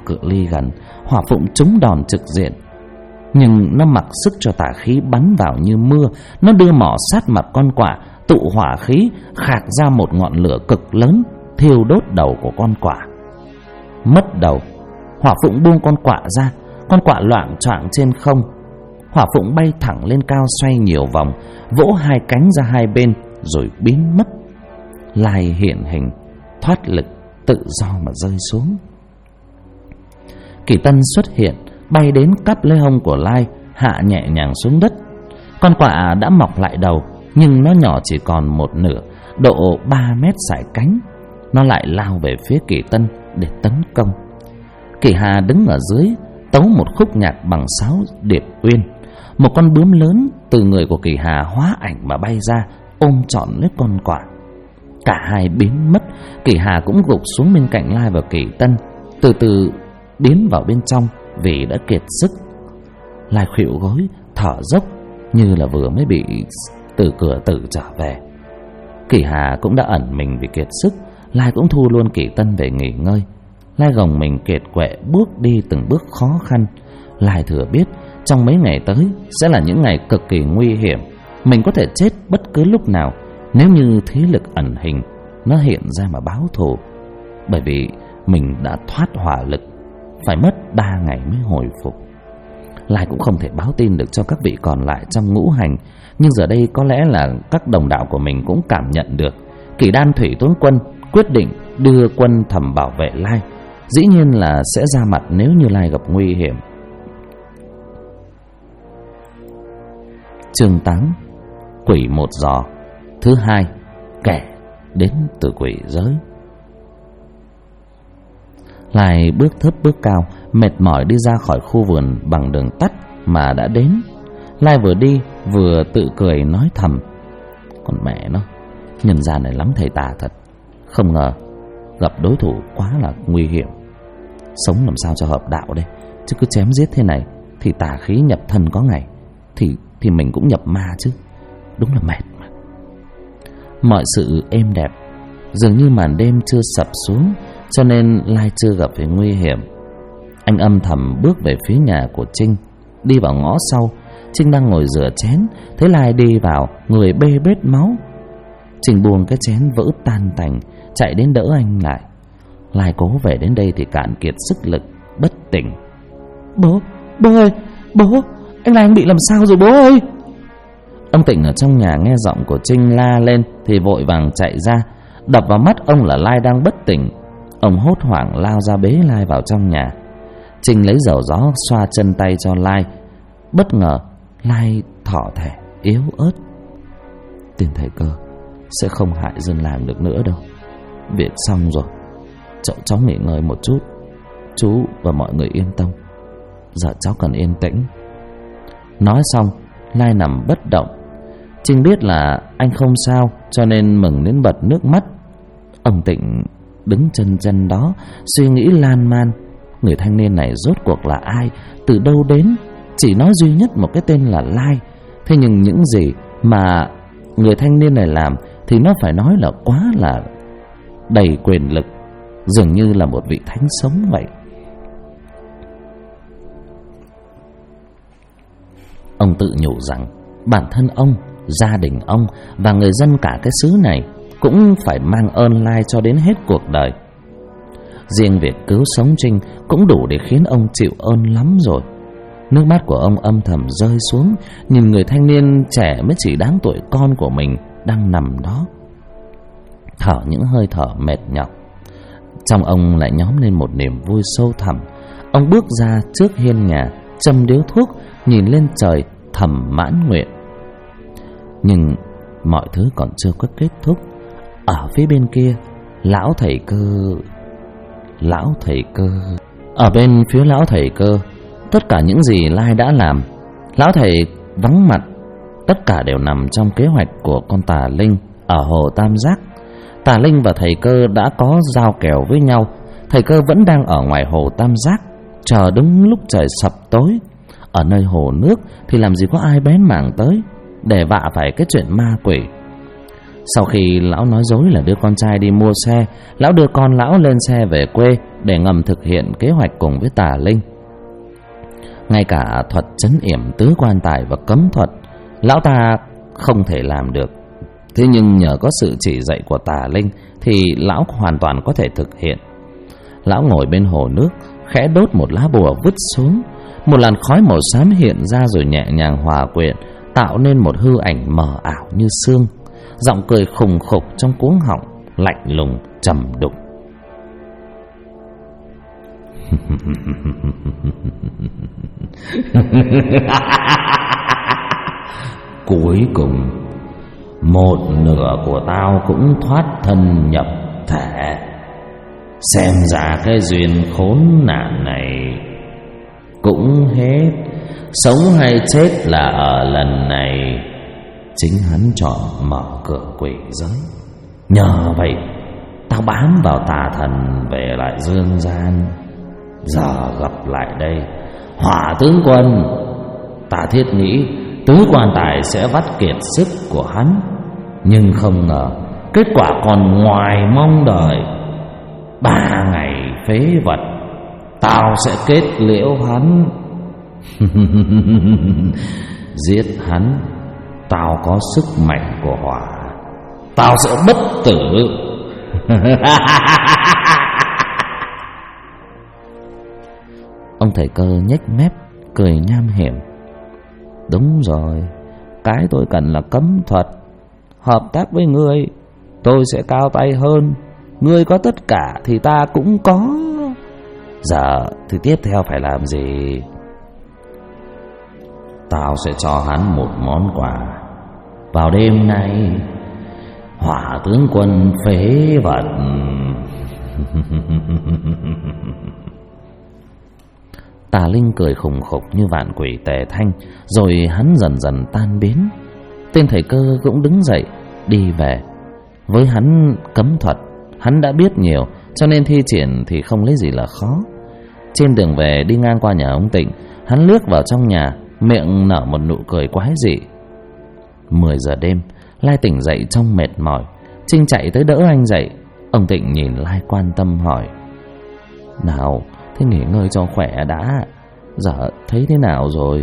cự ly gần, hỏa phụng trúng đòn trực diện. Nhưng nó mặc sức cho tà khí bắn vào như mưa. Nó đưa mỏ sát mặt con quạ, tụ hỏa khí khạc ra một ngọn lửa cực lớn, thiêu đốt đầu của con quạ. Mất đầu, hỏa phụng buông con quạ ra. Con quạ loạng choạng trên không. Hỏa phụng bay thẳng lên cao, xoay nhiều vòng, vỗ hai cánh ra hai bên rồi biến mất. Lai hiện hình, thoát lực, tự do mà rơi xuống. Kỳ Tân xuất hiện, bay đến cắp lấy hông của Lai, hạ nhẹ nhàng xuống đất. Con quạ đã mọc lại đầu, nhưng nó nhỏ chỉ còn một nửa, độ 3 mét sải cánh. Nó lại lao về phía Kỳ Tân để tấn công. Kỳ Hà đứng ở dưới, tấu một khúc nhạc bằng sáo điệp uyên. Một con bướm lớn từ người của Kỳ Hà hóa ảnh mà bay ra, ôm trọn lấy con quạ. Cả hai biến mất. Kỳ Hà cũng gục xuống bên cạnh Lai và Kỳ Tân, từ từ biến vào bên trong vì đã kiệt sức. Lai khuỵu gối, thở dốc như là vừa mới bị từ cửa tử trở về. Kỳ Hà cũng đã ẩn mình vì kiệt sức. Lai cũng thu luôn Kỳ Tân về nghỉ ngơi. Lai gồng mình kiệt quệ bước đi từng bước khó khăn. Lai thừa biết trong mấy ngày tới sẽ là những ngày cực kỳ nguy hiểm. Mình có thể chết bất cứ lúc nào nếu như thế lực ẩn hình nó hiện ra mà báo thù. Bởi vì mình đã thoát hỏa lực, phải mất 3 ngày mới hồi phục. Lai cũng không thể báo tin được cho các vị còn lại trong ngũ hành. Nhưng giờ đây có lẽ là các đồng đạo của mình cũng cảm nhận được. Kỳ Đan Thủy Tướng Quân quyết định đưa quân thầm bảo vệ Lai. Dĩ nhiên là sẽ ra mặt nếu như Lai gặp nguy hiểm. Chương 8. Quỷ một giò. Thứ hai, kẻ đến từ quỷ giới. Lai bước thấp bước cao, mệt mỏi đi ra khỏi khu vườn bằng đường tắt mà đã đến. Lai vừa đi vừa tự cười nói thầm: con mẹ nó, nhân gian này lắm thầy tà thật. Không ngờ gặp đối thủ quá là nguy hiểm. Sống làm sao cho hợp đạo đây, chứ cứ chém giết thế này thì tà khí nhập thân có ngày thì mình cũng nhập ma chứ. Đúng là mệt mà. Mọi sự êm đẹp, dường như màn đêm chưa sập xuống, cho nên Lai chưa gặp phải nguy hiểm. Anh âm thầm bước về phía nhà của Trinh. Đi vào ngõ sau, Trinh đang ngồi rửa chén. Thấy Lai đi vào, người bê bết máu. Trinh buông cái chén vỡ tan tành, chạy đến đỡ anh lại. Lai cố về đến đây thì cạn kiệt sức lực, bất tỉnh. Bố ơi, bố, anh Lai anh bị làm sao rồi bố ơi? Ông Tịnh ở trong nhà nghe giọng của Trinh la lên thì vội vàng chạy ra. Đập vào mắt ông là Lai đang bất tỉnh. Ông hốt hoảng lao ra bế Lai vào trong nhà. Trinh lấy dầu gió xoa chân tay cho Lai. Bất ngờ Lai thỏ thẻ yếu ớt: tiền thầy Cơ sẽ không hại dân làng được nữa đâu. Việc xong rồi, cháu nghỉ ngơi một chút. Chú và mọi người yên tâm. Giờ cháu cần yên tĩnh. Nói xong Lai nằm bất động. Trinh biết là anh không sao, cho nên mừng đến bật nước mắt. Ông Tịnh đứng chân đó suy nghĩ lan man. Người thanh niên này rốt cuộc là ai, từ đâu đến? Chỉ nói duy nhất một cái tên là Lai. Thế nhưng những gì mà người thanh niên này làm thì nó phải nói là quá là đầy quyền lực, dường như là một vị thánh sống vậy. Ông tự nhủ rằng bản thân ông, gia đình ông và người dân cả cái xứ này cũng phải mang ơn Lai cho đến hết cuộc đời. Riêng việc cứu sống Trinh cũng đủ để khiến ông chịu ơn lắm rồi. Nước mắt của ông âm thầm rơi xuống, nhìn người thanh niên trẻ mới chỉ đáng tuổi con của mình đang nằm đó, thở những hơi thở mệt nhọc. Trong ông lại nhóm lên một niềm vui sâu thẳm. Ông bước ra trước hiên nhà, châm điếu thuốc, nhìn lên trời thầm mãn nguyện. Nhưng mọi thứ còn chưa có kết thúc. Ở phía bên kia, lão thầy cơ. Ở bên phía lão thầy cơ, tất cả những gì Lai đã làm, lão thầy vắng mặt. Tất cả đều nằm trong kế hoạch của con Tà Linh ở hồ Tam Giác. Tà Linh và thầy Cơ đã có giao kèo với nhau. Thầy Cơ vẫn đang ở ngoài hồ Tam Giác, chờ đúng lúc trời sập tối. Ở nơi hồ nước thì làm gì có ai bén mảng tới, để vạ phải cái chuyện ma quỷ. Sau khi lão nói dối là đưa con trai đi mua xe, lão đưa con lão lên xe về quê để ngầm thực hiện kế hoạch cùng với Tà Linh. Ngay cả thuật trấn yểm tứ quan tài và cấm thuật lão ta không thể làm được. Thế nhưng nhờ có sự chỉ dạy của Tà Linh thì lão hoàn toàn có thể thực hiện. Lão ngồi bên hồ nước, khẽ đốt một lá bùa vứt xuống. Một làn khói màu xám hiện ra rồi nhẹ nhàng hòa quyện, tạo nên một hư ảnh mờ ảo như sương. Giọng cười khùng khục trong cuống họng, lạnh lùng trầm đục. Cuối cùng một nửa của tao cũng thoát thân nhập thể. Xem ra cái duyên khốn nạn này cũng hết. Sống hay chết là ở lần này chính hắn chọn mở cửa quỷ giới. Nhờ vậy tao bám vào tà thần về lại dương gian. Giờ gặp lại đây, Hỏa tướng quân, ta thiết nghĩ tứ quan tài sẽ vắt kiệt sức của hắn, nhưng không ngờ kết quả còn ngoài mong đợi. 3 ngày phế vật, tao sẽ kết liễu hắn. Giết hắn, tao có sức mạnh của hỏa, tao sẽ bất tử. Ông thầy Cơ nhếch mép cười nham hiểm. Đúng rồi, cái tôi cần là cấm thuật. Hợp tác với ngươi, tôi sẽ cao tay hơn. Ngươi có tất cả thì ta cũng có. Giờ thì tiếp theo phải làm gì? Tao sẽ cho hắn một món quà. Vào đêm nay, Hỏa tướng quân phế vật. Tà Linh cười khùng khục như vạn quỷ tề thanh, rồi hắn dần dần tan biến. Tên thầy Cơ cũng đứng dậy đi về. Với hắn cấm thuật hắn đã biết nhiều, cho nên thi triển thì không lấy gì là khó. Trên đường về đi ngang qua nhà ông Tịnh, hắn lướt vào trong nhà, miệng nở một nụ cười quái dị. 10 giờ đêm, Lai tỉnh dậy trong mệt mỏi. Trinh chạy tới đỡ anh dậy. Ông Tịnh nhìn Lai quan tâm hỏi: Nào, thế nghỉ ngơi cho khỏe đã. Giờ thấy thế nào rồi?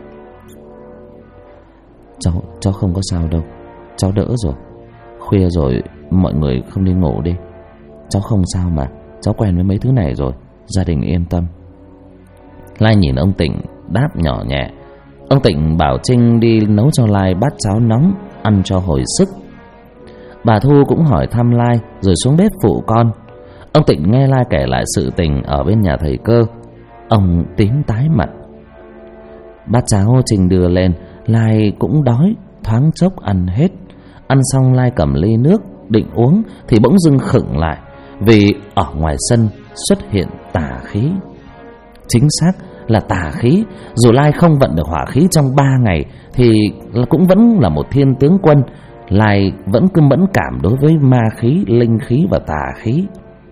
Cháu không có sao đâu. Cháu đỡ rồi. Khuya rồi, mọi người không đi ngủ đi. Cháu không sao mà. Cháu quen với mấy thứ này rồi. Gia đình yên tâm. Lai nhìn ông Tịnh đáp nhỏ nhẹ. Ông Tịnh bảo Trinh đi nấu cho Lai bát cháo nóng ăn cho hồi sức. Bà Thu cũng hỏi thăm Lai rồi xuống bếp phụ con. Ông Tịnh nghe Lai kể lại sự tình ở bên nhà thầy Cơ. Ông tím tái mặt. Bát cháo Trinh đưa lên, Lai cũng đói, thoáng chốc ăn hết. Ăn xong Lai cầm ly nước định uống thì bỗng dưng khựng lại, vì ở ngoài sân xuất hiện tà khí. Chính xác là tà khí. Dù Lai không vận được hỏa khí trong 3 ngày thì cũng vẫn là một thiên tướng quân. Lai vẫn cứ mẫn cảm đối với ma khí, linh khí và tà khí.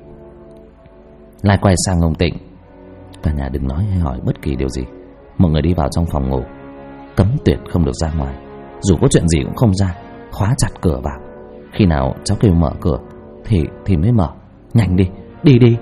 Lai quay sang ông Tịnh: Cả nhà đừng nói hay hỏi bất kỳ điều gì. Mọi người đi vào trong phòng ngủ, cấm tuyệt không được ra ngoài. Dù có chuyện gì cũng không ra, khóa chặt cửa vào. Khi nào cháu kêu mở cửa thì mới mở. Nhanh đi, đi đi.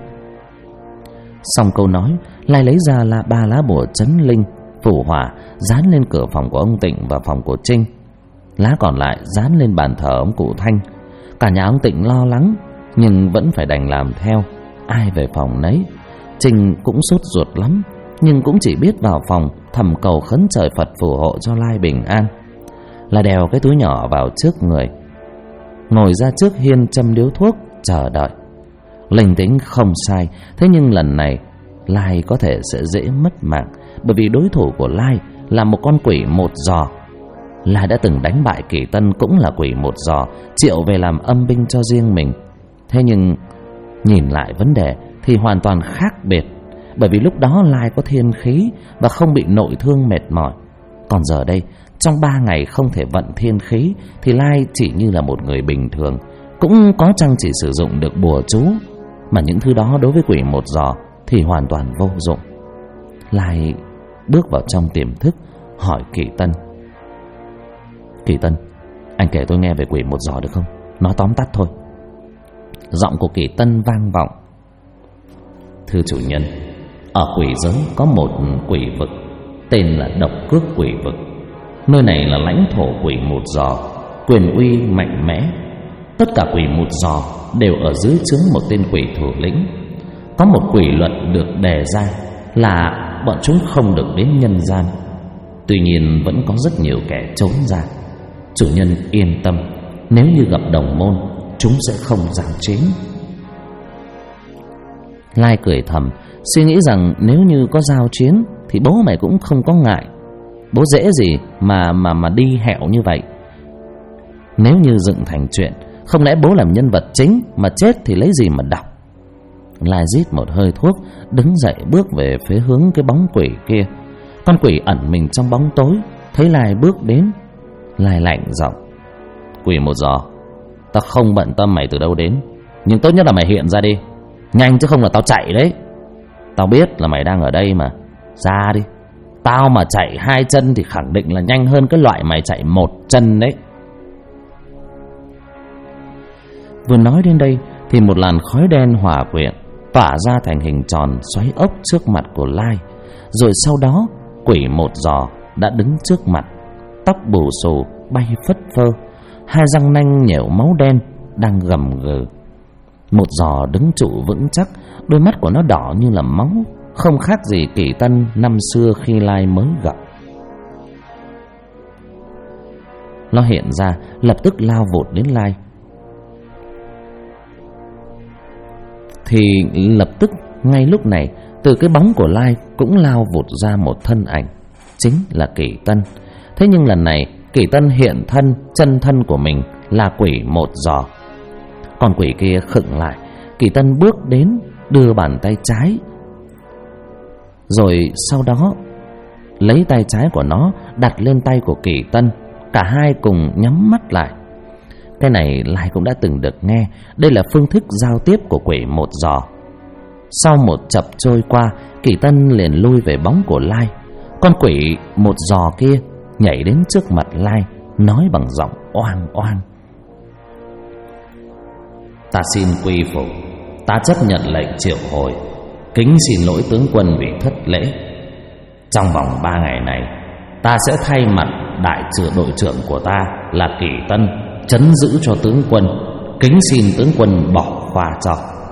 Xong câu nói, Lai lấy ra 3 lá bùa trấn linh phù hỏa dán lên cửa phòng của ông Tịnh và phòng của Trinh. Lá còn lại dán lên bàn thờ ông cụ Thanh. Cả nhà ông Tịnh lo lắng, nhưng vẫn phải đành làm theo. Ai về phòng nấy. Trinh cũng sốt ruột lắm, nhưng cũng chỉ biết vào phòng thầm cầu khấn trời Phật phù hộ cho Lai bình an. Là đèo cái túi nhỏ vào trước người, ngồi ra trước hiên châm điếu thuốc chờ đợi. Linh tính không sai, thế nhưng lần này Lai có thể sẽ dễ mất mạng, bởi vì đối thủ của Lai là một con quỷ một giò. Lai đã từng đánh bại Kỳ Tân cũng là quỷ một giò, triệu về làm âm binh cho riêng mình. Thế nhưng nhìn lại vấn đề thì hoàn toàn khác biệt, bởi vì lúc đó Lai có thiên khí và không bị nội thương mệt mỏi. Còn giờ đây, trong 3 ngày không thể vận thiên khí thì Lai chỉ như là một người bình thường, cũng có chăng chỉ sử dụng được bùa chú, mà những thứ đó đối với quỷ một giò thì hoàn toàn vô dụng. Lai bước vào trong tiềm thức hỏi Kỳ Tân: Kỳ Tân, Anh kể tôi nghe về quỷ một giò được không? Nói tóm tắt thôi. Giọng của Kỳ Tân vang vọng. Thưa chủ nhân, ở quỷ giới có một quỷ vực tên là Độc Cước Quỷ Vực. Nơi này là lãnh thổ quỷ một giò, quyền uy mạnh mẽ. Tất cả quỷ một giò đều ở dưới trướng một tên quỷ thủ lĩnh. Có một quỷ luật được đề ra là bọn chúng không được đến nhân gian. Tuy nhiên vẫn có rất nhiều kẻ trốn ra. Chủ nhân yên tâm, nếu như gặp đồng môn, chúng sẽ không dám chiến. Lai cười thầm, suy nghĩ rằng nếu như có giao chiến thì bố mày cũng không có ngại. Bố dễ gì mà đi hẹo như vậy. Nếu như dựng thành chuyện, không lẽ bố làm nhân vật chính mà chết thì lấy gì mà đọc. Lai rít một hơi thuốc, đứng dậy bước về phía hướng cái bóng quỷ kia. Con quỷ ẩn mình trong bóng tối, thấy Lai bước đến, Lai lạnh giọng: Quỷ một giò, tao không bận tâm mày từ đâu đến, nhưng tốt nhất là mày hiện ra đi, nhanh chứ không là tao chạy đấy. Tao biết là mày đang ở đây mà, ra đi. Tao mà chạy 2 chân thì khẳng định là nhanh hơn cái loại mày chạy 1 chân đấy. Vừa nói đến đây thì một làn khói đen hòa quyện tỏa ra thành hình tròn xoáy ốc trước mặt của Lai. Rồi sau đó quỷ một giò đã đứng trước mặt, tóc bù xù bay phất phơ, 2 răng nanh nhẻo máu đen đang gầm gừ. Một giò đứng trụ vững chắc, đôi mắt của nó đỏ như là máu, không khác gì Kỳ Tân năm xưa khi Lai mới gặp. Nó hiện ra lập tức lao vụt đến Lai. Thì lập tức ngay lúc này, từ cái bóng của Lai cũng lao vụt ra một thân ảnh, chính là Kỳ Tân. Thế nhưng lần này Kỳ Tân hiện thân, chân thân của mình là quỷ một giò. Còn quỷ kia khựng lại. Kỳ Tân bước đến, đưa bàn tay trái, rồi sau đó lấy tay trái của nó đặt lên tay của Kỳ Tân. Cả hai cùng nhắm mắt lại. Cái này Lai cũng đã từng được nghe. Đây là phương thức giao tiếp của quỷ một giò. Sau một chập trôi qua, Kỳ Tân liền lui về bóng của Lai. Con quỷ một giò kia nhảy đến trước mặt Lai, nói bằng giọng oang oang: Ta xin quy phục, ta chấp nhận lệnh triệu hồi, kính xin lỗi tướng quân vì thất lễ. Trong vòng 3 ngày này, ta sẽ thay mặt đại đội trưởng của ta là Kỳ Tân trấn giữ cho tướng quân, kính xin tướng quân bỏ qua cho.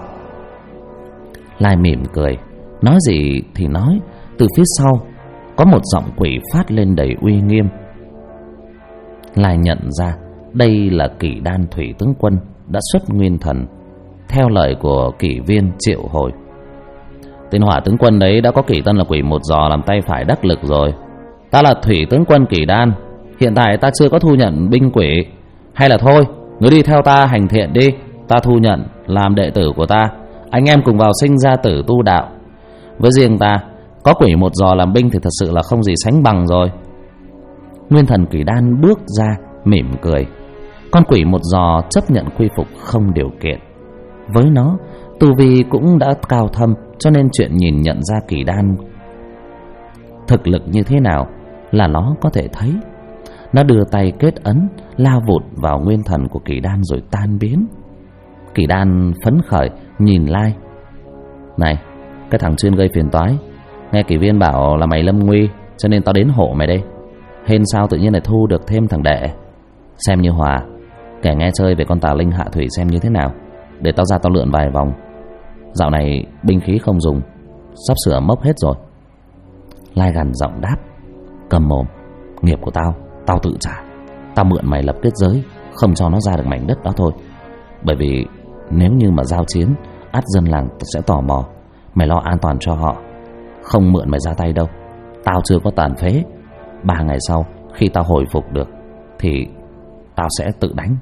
Lai mỉm cười, nói gì thì nói. Từ phía sau có một giọng quỷ phát lên đầy uy nghiêm. Lai nhận ra đây là Kỳ Đan Thủy tướng quân đã xuất nguyên thần, theo lời của kỷ viên triệu hồi. Tên Hỏa tướng quân đấy đã có Kỳ Tân là quỷ một giò làm tay phải đắc lực rồi. Ta là Thủy tướng quân Kỳ Đan, hiện tại ta chưa có thu nhận binh quỷ. Hay là thôi, ngươi đi theo ta hành thiện đi, ta thu nhận làm đệ tử của ta, anh em cùng vào sinh ra tử tu đạo. Với riêng ta, có quỷ một giò làm binh thì thật sự là không gì sánh bằng rồi. Nguyên thần Kỳ Đan bước ra mỉm cười. Con quỷ một giò chấp nhận quy phục không điều kiện. Với nó, tu vi cũng đã cao thâm, cho nên chuyện nhìn nhận ra Kỳ Đan thực lực như thế nào là nó có thể thấy. Nó đưa tay kết ấn, lao vụt vào nguyên thần của Kỳ Đan rồi tan biến. Kỳ Đan phấn khởi nhìn Lai: Này, cái thằng chuyên gây phiền toái, nghe kỷ viên bảo là mày lâm nguy, cho nên tao đến hộ mày đây. Hên sao tự nhiên lại thu được thêm thằng đệ. Xem như hòa, kẻ nghe chơi về con tà linh hạ thủy xem như thế nào, để tao ra tao lượn vài vòng. Dạo này binh khí không dùng, sắp sửa mốc hết rồi. Lai gằn giọng đáp: Cầm mồm, nghiệp của tao, tao tự trả. Tao mượn mày lập kết giới, không cho nó ra được mảnh đất đó thôi. Bởi vì nếu như mà giao chiến, ắt dân làng sẽ tò mò. Mày lo an toàn cho họ, không mượn mày ra tay đâu. Tao chưa có tàn phế. 3 ngày sau khi tao hồi phục được thì tao sẽ tự đánh.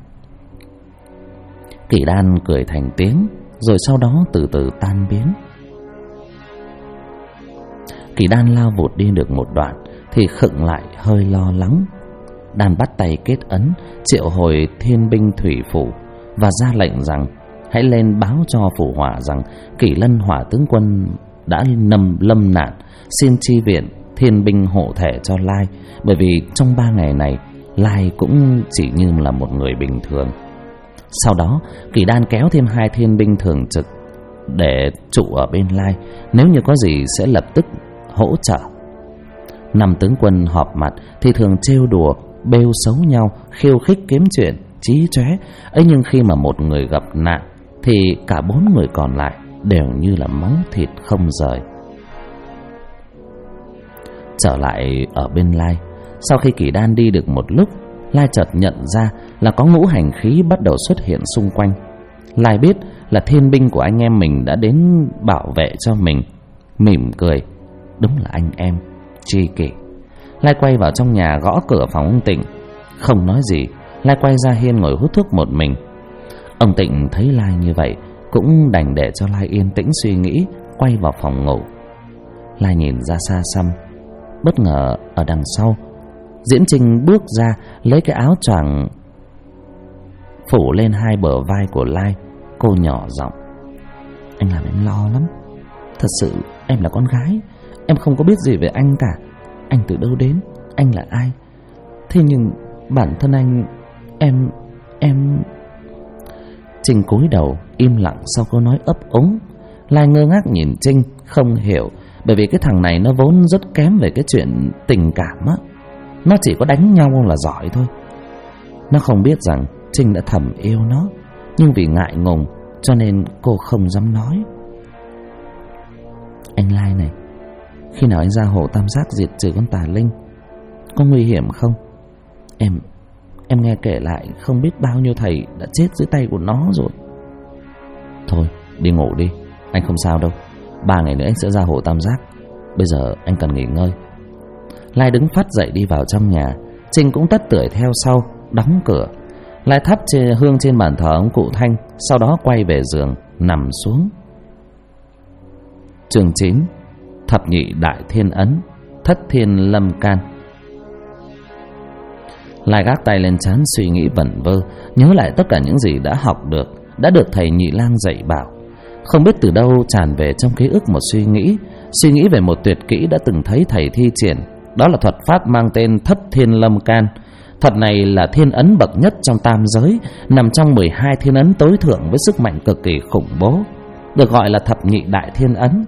Kỳ Đan cười thành tiếng, rồi sau đó từ từ tan biến. Kỳ Đan lao vụt đi được một đoạn thì khựng lại hơi lo lắng. Đan bắt tay kết ấn, triệu hồi thiên binh thủy phủ và ra lệnh rằng hãy lên báo cho phủ hỏa rằng Kỷ Lân Hỏa tướng quân đã lâm nạn, xin chi viện thiên binh hộ thể cho Lai. Bởi vì trong 3 ngày này Lai cũng chỉ như là một người bình thường. Sau đó Kỳ Đan kéo thêm 2 thiên binh thường trực để trụ ở bên Lai, nếu như có gì sẽ lập tức hỗ trợ. 5 tướng quân họp mặt thì thường trêu đùa, bêu xấu nhau, khiêu khích kiếm chuyện, chí chóe. Ấy nhưng khi mà một người gặp nạn thì cả 4 người còn lại đều như là máu thịt không rời. Trở lại ở bên Lai, sau khi Kỳ Đan đi được một lúc, Lai chợt nhận ra là có ngũ hành khí bắt đầu xuất hiện xung quanh. Lai biết là thiên binh của anh em mình đã đến bảo vệ cho mình, mỉm cười. Đúng là anh em tri kỷ. Lai quay vào trong nhà gõ cửa phòng ông Tịnh. Không nói gì, Lai quay ra hiên ngồi hút thuốc một mình. Ông Tịnh thấy Lai như vậy cũng đành để cho Lai yên tĩnh suy nghĩ, quay vào phòng ngủ. Lai nhìn ra xa xăm, bất ngờ ở đằng sau Diễn Trinh bước ra, lấy cái áo choàng phủ lên 2 bờ vai của Lai. Cô nhỏ giọng: "Anh làm em lo lắm. Thật sự em là con gái, em không có biết gì về anh cả. Anh từ đâu đến, anh là ai? Thế nhưng bản thân anh, em..." Trinh cúi đầu im lặng sau câu nói ấp úng. Lai ngơ ngác nhìn Trinh, không hiểu, bởi vì cái thằng này nó vốn rất kém về cái chuyện tình cảm á. Nó chỉ có đánh nhau là giỏi thôi. Nó không biết rằng Trinh đã thầm yêu nó, nhưng vì ngại ngùng cho nên cô không dám nói. "Anh Lai này, khi nào anh ra Hồ Tam Giác diệt trừ con tà linh, có nguy hiểm không? Em nghe kể lại không biết bao nhiêu thầy đã chết dưới tay của nó rồi." "Thôi đi ngủ đi, anh không sao đâu. 3 ngày nữa anh sẽ ra Hồ Tam Giác. Bây giờ anh cần nghỉ ngơi." Lai đứng phắt dậy đi vào trong nhà. Trinh cũng tất tưởi theo sau, đóng cửa. Lai thắp hương trên bàn thờ ông cụ Thanh, sau đó quay về giường nằm xuống. Chương 9: Thập nhị đại thiên ấn, thất thiên lâm can. Lai gác tay lên trán suy nghĩ vẩn vơ, nhớ lại tất cả những gì đã học được, đã được thầy Nhị Lang dạy bảo. Không biết từ đâu tràn về trong ký ức một suy nghĩ về một tuyệt kỹ đã từng thấy thầy thi triển. Đó là thuật pháp mang tên Thất Thiên Lâm Can. Thuật này là thiên ấn bậc nhất trong tam giới, nằm trong 12 thiên ấn tối thượng với sức mạnh cực kỳ khủng bố, được gọi là thập nhị đại thiên ấn.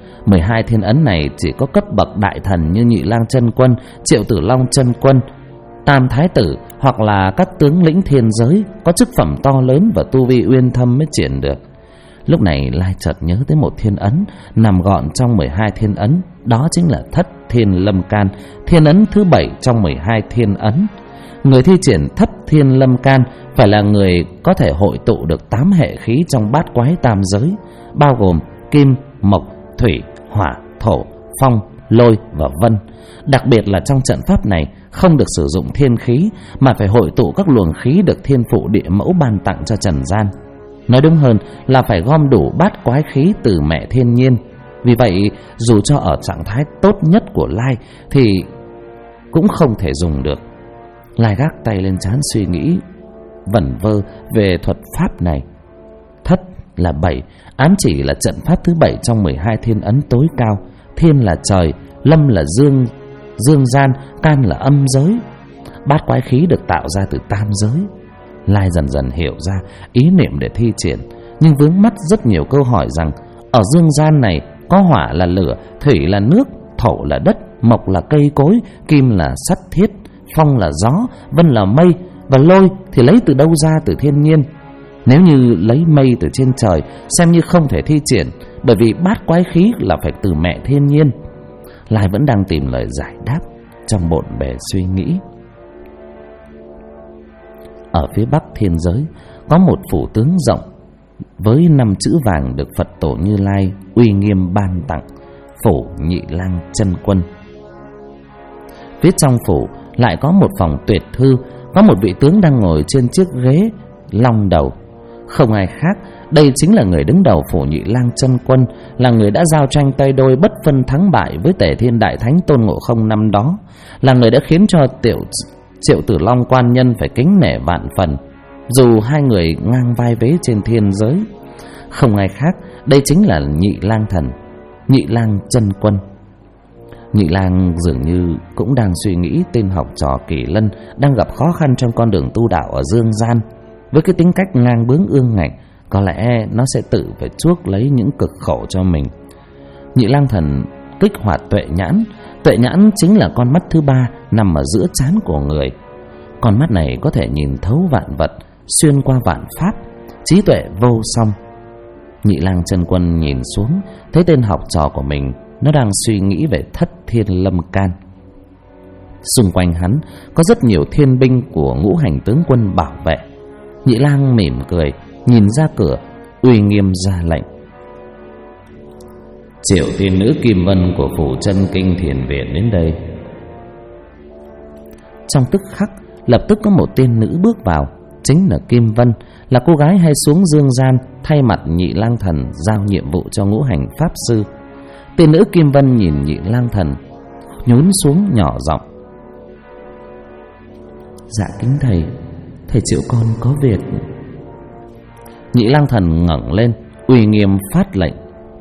12 thiên ấn này chỉ có cấp bậc đại thần như Nhị Lang chân quân, Triệu Tử Long chân quân, Tam Thái tử hoặc là các tướng lĩnh thiên giới có chức phẩm to lớn và tu vi uyên thâm mới triển được. Lúc này Lai chợt nhớ tới một thiên ấn nằm gọn trong 12 thiên ấn, đó chính là Thất Thiên Lâm Can, thiên ấn thứ 7 trong 12 thiên ấn. Người thi triển Thất Thiên Lâm Can phải là người có thể hội tụ được 8 hệ khí trong bát quái tam giới, bao gồm kim, mộc, thủy, hỏa, thổ, phong, lôi và vân. Đặc biệt là trong trận pháp này không được sử dụng thiên khí, mà phải hội tụ các luồng khí được thiên phụ địa mẫu ban tặng cho trần gian. Nói đúng hơn là phải gom đủ bát quái khí từ mẹ thiên nhiên. Vì vậy dù cho ở trạng thái tốt nhất của Lai thì cũng không thể dùng được. Lai gác tay lên trán suy nghĩ vẩn vơ về thuật pháp này. Thất là 7, ám chỉ là trận pháp thứ 7 trong 12 thiên ấn tối cao. Thiên là trời, lâm là dương gian, can là âm giới. Bát quái khí được tạo ra từ tam giới. Lai dần dần hiểu ra ý niệm để thi triển, nhưng vướng mắc rất nhiều câu hỏi rằng ở dương gian này có hỏa là lửa, thủy là nước, thổ là đất, mộc là cây cối, kim là sắt thiết, phong là gió, vân là mây, và lôi thì lấy từ đâu ra? Từ thiên nhiên. Nếu như lấy mây từ trên trời xem như không thể thi triển, bởi vì bát quái khí là phải từ mẹ thiên nhiên. Lai vẫn đang tìm lời giải đáp trong bộn bề suy nghĩ. Ở phía bắc thiên giới có một phủ tướng rộng với 5 chữ vàng được Phật tổ Như Lai uy nghiêm ban tặng, phủ Nhị Lang chân quân. Phía trong phủ lại có một phòng tuyệt thư, có một vị tướng đang ngồi trên chiếc ghế long đầu. Không ai khác, đây chính là người đứng đầu phủ Nhị Lang chân quân, là người đã giao tranh tay đôi bất phân thắng bại với Tề Thiên Đại Thánh Tôn Ngộ Không năm đó, là người đã khiến cho Triệu Tử Long quan nhân phải kính nể vạn phần, dù hai người ngang vai vế trên thiên giới. Không ai khác, đây chính là Nhị Lang thần, Nhị Lang chân quân. Nhị lang dường như cũng đang suy nghĩ tên học trò Kỳ Lân đang gặp khó khăn trong con đường tu đạo ở dương gian. Với cái tính cách ngang bướng ương ngạnh, có lẽ nó sẽ tự phải chuốc lấy những cực khổ cho mình. Nhị lang thần kích hoạt tuệ nhãn. Tuệ nhãn chính là con mắt thứ ba nằm ở giữa trán của người. Con mắt này có thể nhìn thấu vạn vật, xuyên qua vạn pháp, trí tuệ vô song. Nhị lang chân quân nhìn xuống, thấy tên học trò của mình nó đang suy nghĩ về Thất Thiên Lâm Can. Xung quanh hắn có rất nhiều thiên binh của Ngũ Hành tướng quân bảo vệ. Nhị lang mỉm cười, nhìn ra cửa, uy nghiêm ra lệnh: Triệu tiên nữ Kim Vân của Phủ Chân Kinh Thiền Viện đến đây. Trong tức khắc, lập tức có một tiên nữ bước vào, chính là Kim Vân, là cô gái hay xuống dương gian thay mặt Nhị lang thần giao nhiệm vụ cho Ngũ Hành pháp sư. Tiên nữ Kim Vân nhìn Nhị lang thần, nhún xuống nhỏ giọng: Dạ kính thầy, thầy triệu con có việc. Nhị lang thần ngẩng lên, uy nghiêm phát lệnh: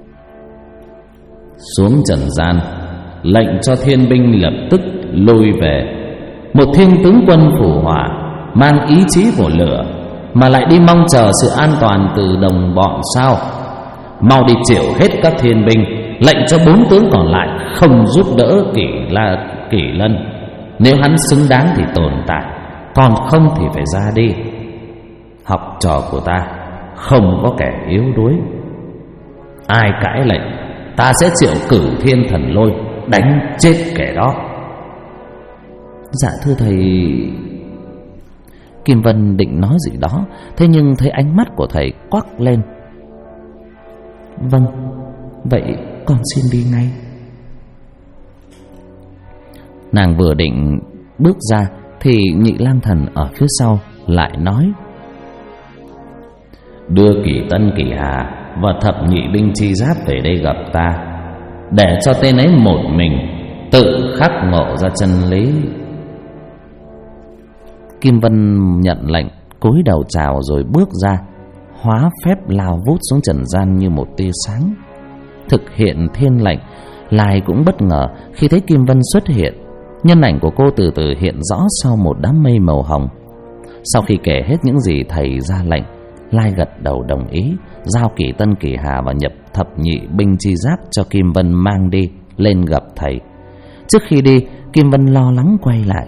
Xuống trần gian, lệnh cho thiên binh lập tức lui về. Một thiên tướng quân phù hỏa, mang ý chí của lửa, mà lại đi mong chờ sự an toàn từ đồng bọn sao? Mau đi triệu hết các thiên binh, lệnh cho 4 tướng còn lại không giúp đỡ Kỳ Lân. Nếu hắn xứng đáng thì tồn tại, còn không thì phải ra đi. Học trò của ta không có kẻ yếu đuối. Ai cãi lệnh, ta sẽ triệu cử thiên thần lôi đánh chết kẻ đó. Dạ thưa thầy. Kim Vân định nói gì đó, thế nhưng thấy ánh mắt của thầy quắc lên: Vâng, vậy con xin đi ngay. Nàng vừa định bước ra thì Nhị lang thần ở phía sau lại nói: Đưa Kỳ Tân Kỳ Hà và thập nhị binh chi giáp về đây gặp ta, để cho tên ấy một mình tự khắc ngộ ra chân lý. Kim Vân nhận lệnh, cúi đầu chào rồi bước ra, hóa phép lao vút xuống trần gian như một tia sáng. Thực hiện thiên lệnh, Lai cũng bất ngờ khi thấy Kim Vân xuất hiện. Nhân ảnh của cô từ từ hiện rõ sau một đám mây màu hồng. Sau khi kể hết những gì thầy ra lệnh, Lai gật đầu đồng ý, giao Kỳ Tân Kỳ Hà và nhập thập nhị binh chi giáp cho Kim Vân mang đi lên gặp thầy. Trước khi đi, Kim Vân lo lắng quay lại: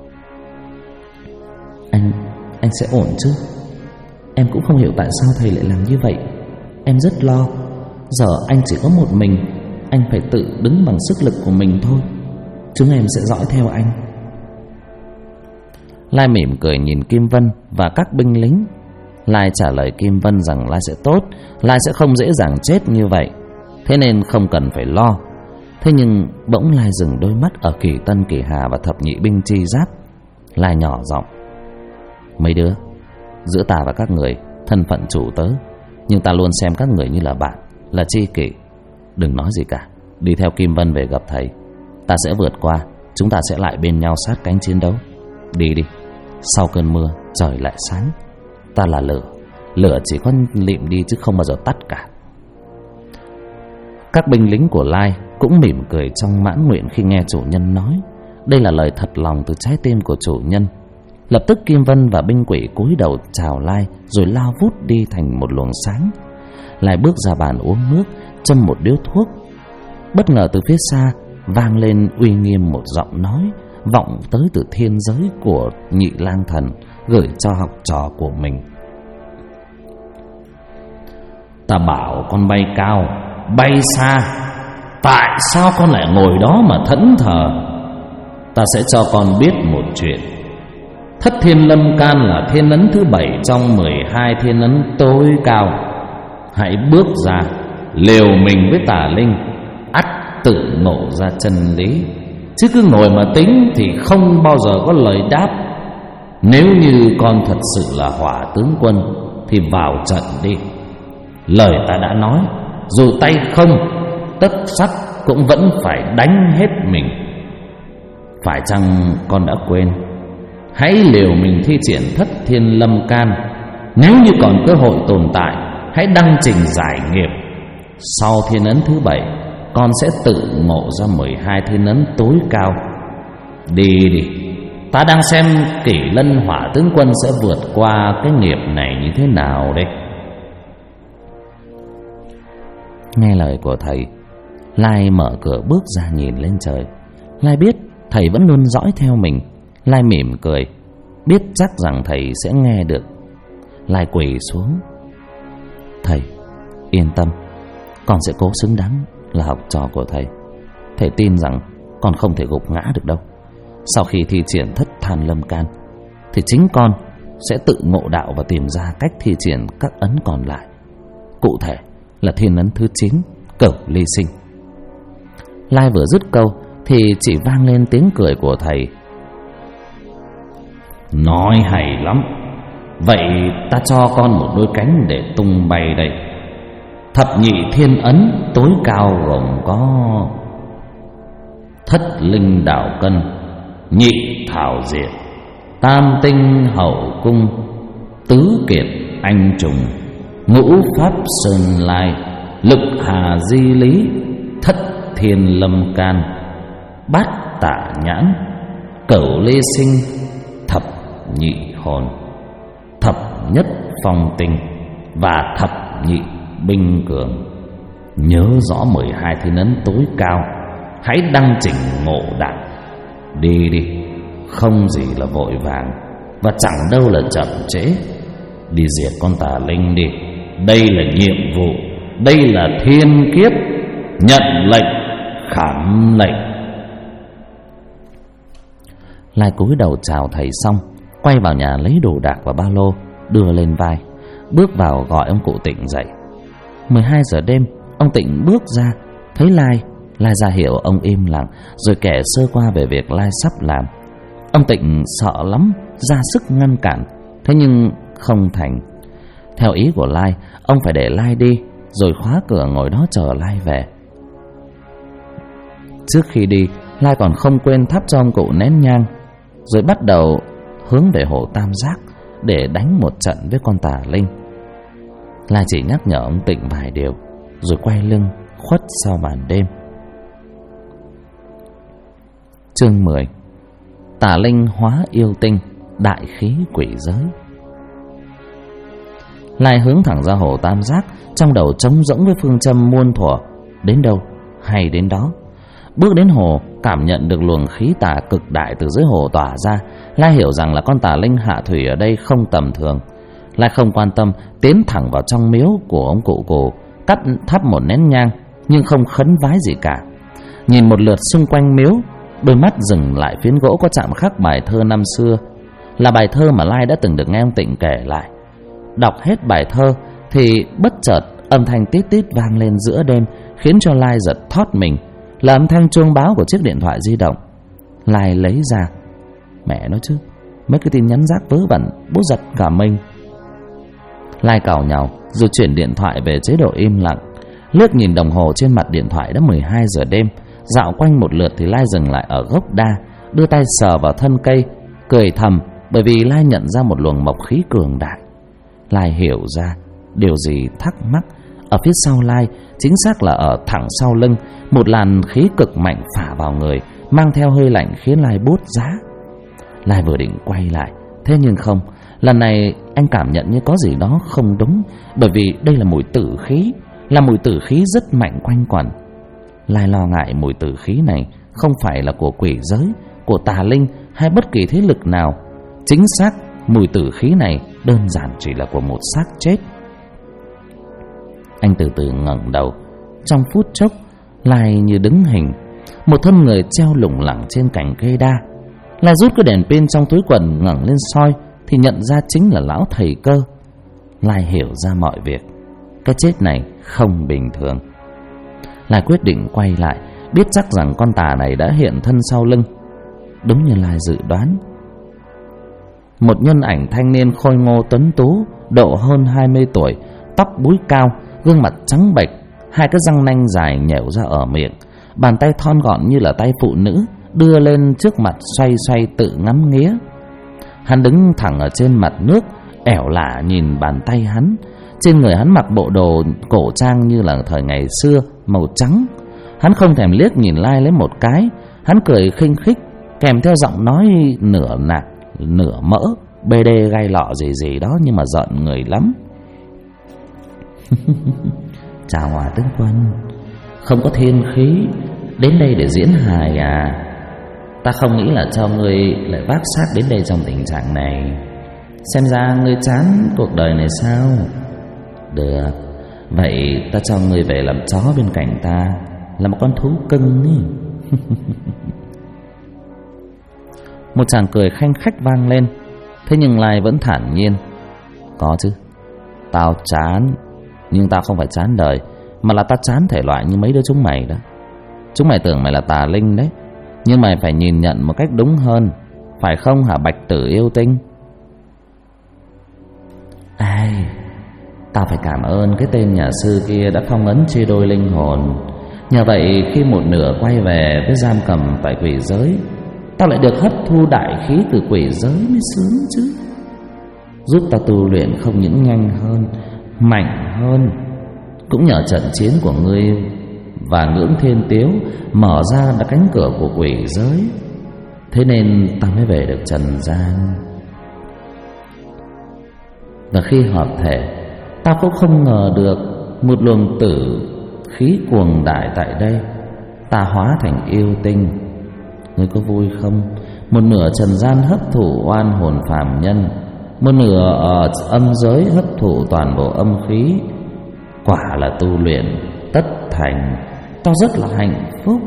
Anh sẽ ổn chứ? Em cũng không hiểu tại sao thầy lại làm như vậy. Em rất lo. Giờ anh chỉ có một mình, anh phải tự đứng bằng sức lực của mình thôi. Chúng em sẽ dõi theo anh. Lai mỉm cười nhìn Kim Vân và các binh lính. Lai trả lời Kim Vân rằng Lai sẽ tốt, Lai sẽ không dễ dàng chết như vậy, thế nên không cần phải lo. Thế nhưng bỗng Lai dừng đôi mắt ở Kỳ Tân Kỳ Hà và thập nhị binh chi giáp. Lai nhỏ giọng: Mấy đứa, giữa ta và các người thân phận chủ tớ, nhưng ta luôn xem các người như là bạn, là tri kỷ. Đừng nói gì cả, đi theo Kim Vân về gặp thầy. Ta sẽ vượt qua, chúng ta sẽ lại bên nhau sát cánh chiến đấu. Đi đi, sau cơn mưa trời lại sáng. Ta là lửa, lửa chỉ có lịm đi chứ không bao giờ tắt cả. Các binh lính của Lai cũng mỉm cười trong mãn nguyện khi nghe chủ nhân nói. Đây là lời thật lòng từ trái tim của chủ nhân. Lập tức Kim Vân và binh quỷ cúi đầu chào Lai, rồi lao vút đi thành một luồng sáng. Lai bước ra bàn uống nước, châm một điếu thuốc. Bất ngờ từ phía xa vang lên uy nghiêm một giọng nói, vọng tới từ thiên giới của Nhị lang thần, gửi cho học trò của mình: Ta bảo con bay cao, bay xa, tại sao con lại ngồi đó mà thẫn thờ? Ta sẽ cho con biết một chuyện. Thất Thiên Lâm Can là thiên ấn thứ 7 trong 12 thiên ấn tối cao. Hãy bước ra, liều mình với tà linh, ắt tự ngộ ra chân lý. Chứ cứ ngồi mà tính thì không bao giờ có lời đáp. Nếu như con thật sự là Hỏa tướng quân thì vào trận đi. Lời ta đã nói, dù tay không, tất sắt cũng vẫn phải đánh hết mình. Phải chăng con đã quên? Hãy liều mình thi triển Thất Thiên Lâm Can. Nếu như còn cơ hội tồn tại, hãy đăng trình giải nghiệp. Sau thiên ấn thứ 7, con sẽ tự ngộ ra 12 thiên ấn tối cao. Đi đi, ta đang xem Kỷ Lân Hỏa tướng quân sẽ vượt qua cái nghiệp này như thế nào đây. Nghe lời của thầy, Lai mở cửa bước ra nhìn lên trời. Lai biết thầy vẫn luôn dõi theo mình. Lai mỉm cười, biết chắc rằng thầy sẽ nghe được. Lai quỳ xuống. Thầy yên tâm, con sẽ cố xứng đáng là học trò của thầy. Thầy tin rằng con không thể gục ngã được đâu. Sau khi thi triển Thất Than Lâm Can thì chính con sẽ tự ngộ đạo và tìm ra cách thi triển các ấn còn lại. Cụ thể là thiên ấn thứ 9, Cửu Ly Sinh. Lai vừa dứt câu thì chỉ vang lên tiếng cười của thầy. Nói hay lắm. Vậy ta cho con một đôi cánh để tung bay đây. Thập nhị thiên ấn tối cao gồm có Thất Linh Đảo Cân, Nhị Thảo Diệt, Tam Tinh Hậu Cung, Tứ Kiệt Anh Trùng, Ngũ Pháp Sơn Lai, Lục Hà Di Lý, Thất Thiên Lâm Can, Bát Tả Nhãn, Cửu Lê Sinh, Thập Nhị Hồn, Thập Nhất Phong Tinh và Thập Nhị Binh Cường. Nhớ rõ 12 thiên ấn tối cao, hãy đăng chỉnh ngộ đạo. Đi đi, không gì là vội vàng và chẳng đâu là chậm trễ. Đi diệt con tà linh đi. Đây là nhiệm vụ, đây là thiên kiếp. Nhận lệnh, khảm lệnh. Lai cúi đầu chào thầy xong, quay vào nhà lấy đồ đạc và ba lô đưa lên vai, bước vào gọi ông cụ Tịnh dậy. 12 giờ đêm, ông Tịnh bước ra thấy Lai ra hiệu ông im lặng, rồi kể sơ qua về việc Lai sắp làm. Ông Tịnh sợ lắm, ra sức ngăn cản, thế nhưng không thành. Theo ý của Lai, ông phải để Lai đi, rồi khóa cửa ngồi đó chờ Lai về. Trước khi đi, Lai còn không quên thắp cho ông cụ nén nhang, rồi bắt đầu hướng về hồ Tam Giác để đánh một trận với con tà linh. Lai chỉ nhắc nhở ông Tịnh vài điều, rồi quay lưng khuất sau màn đêm. Chương 10. Tà linh hóa yêu tinh, đại khí quỷ giới. Lai hướng thẳng ra hồ Tam Giác, trong đầu trống rỗng với phương châm muôn thuở, đến đâu hay đến đó. Bước đến hồ, cảm nhận được luồng khí tà cực đại từ dưới hồ tỏa ra. Lai hiểu rằng là con tà linh hạ thủy ở đây không tầm thường. Lai không quan tâm, tiến thẳng vào trong miếu của ông cụ cổ, cắt thắp một nén nhang, nhưng không khấn vái gì cả. Nhìn một lượt xung quanh miếu, đôi mắt dừng lại phiến gỗ có chạm khắc bài thơ năm xưa, là bài thơ mà Lai đã từng được nghe ông Tịnh kể lại. Đọc hết bài thơ thì bất chợt âm thanh tít tít vang lên giữa đêm, khiến cho Lai giật thót mình, là âm thanh chuông báo của chiếc điện thoại di động. Lai lấy ra. Mẹ nói chứ, mấy cái tin nhắn rác vớ vẩn, bố giật cả mình. Lai càu nhàu rồi chuyển điện thoại về chế độ im lặng. Liếc nhìn đồng hồ trên mặt điện thoại đã 12 giờ đêm. Dạo quanh một lượt thì Lai dừng lại ở gốc đa, đưa tay sờ vào thân cây, cười thầm, bởi vì Lai nhận ra một luồng mộc khí cường đại. Lai hiểu ra điều gì thắc mắc. Ở phía sau Lai, chính xác là ở thẳng sau lưng, một làn khí cực mạnh phả vào người, mang theo hơi lạnh khiến Lai buốt giá. Lai vừa định quay lại, thế nhưng không. Lần này anh cảm nhận như có gì đó không đúng, bởi vì đây là mùi tử khí, là mùi tử khí rất mạnh quanh quẩn. Lai lo ngại mùi tử khí này không phải là của quỷ giới, của tà linh hay bất kỳ thế lực nào. Chính xác, mùi tử khí này đơn giản chỉ là của một xác chết. Anh từ từ ngẩng đầu. Trong phút chốc, Lai như đứng hình, một thân người treo lủng lẳng trên cành cây đa. Lai rút cái đèn pin trong túi quần ngẩng lên soi thì nhận ra chính là lão thầy Cơ. Lai hiểu ra mọi việc. Cái chết này không bình thường. Lai quyết định quay lại, biết chắc rằng con tà này đã hiện thân sau lưng. Đúng như Lai dự đoán, một nhân ảnh thanh niên khôi ngô tuấn tú, độ hơn 20 tuổi, tóc búi cao, gương mặt trắng bệch, hai cái răng nanh dài nhẻo ra ở miệng, bàn tay thon gọn như là tay phụ nữ đưa lên trước mặt, xoay xoay tự ngắm nghía. Hắn đứng thẳng ở trên mặt nước, ẻo lả nhìn bàn tay hắn. Trên người hắn mặc bộ đồ cổ trang như là thời ngày xưa, màu trắng. Hắn không thèm liếc nhìn Lai lấy một cái. Hắn cười khinh khích, kèm theo giọng nói nửa nạt nửa mỡ, bê đê gai lọ gì đó, nhưng mà giận người lắm. Chào Hòa tướng quân, không có thiên khí, đến đây để diễn hài à? Ta không nghĩ là cho ngươi lại vác xác đến đây trong tình trạng này. Xem ra ngươi chán cuộc đời này sao? Được, vậy ta cho ngươi về làm chó bên cạnh ta, là một con thú cưng ý. Một chàng cười khanh khách vang lên. Thế nhưng Lai vẫn thản nhiên. Có chứ, tao chán, nhưng tao không phải chán đời, mà là tao chán thể loại như mấy đứa chúng mày đó. Chúng mày tưởng mày là tà linh đấy, nhưng mày phải nhìn nhận một cách đúng hơn, phải không hả Bạch Tử yêu tinh? Ai, tao phải cảm ơn cái tên nhà sư kia đã phong ấn chia đôi linh hồn. Nhờ vậy khi một nửa quay về với giam cầm tại quỷ giới, tao lại được hấp thu đại khí từ quỷ giới mới sướng chứ. Giúp tao tu luyện không những nhanh hơn, mạnh hơn. Cũng nhờ trận chiến của ngươi và Ngưỡng Thiên Tiếu mở ra là cánh cửa của quỷ giới, thế nên tao mới về được trần gian. Và khi hợp thể, tao cũng không ngờ được một luồng tử khí cuồng đại tại đây. Ta hóa thành yêu tinh. Ngươi có vui không? Một nửa trần gian hấp thụ oan hồn phàm nhân, một nửa ở âm giới hấp thụ toàn bộ âm khí. Quả là tu luyện tất thành, tao rất là hạnh phúc.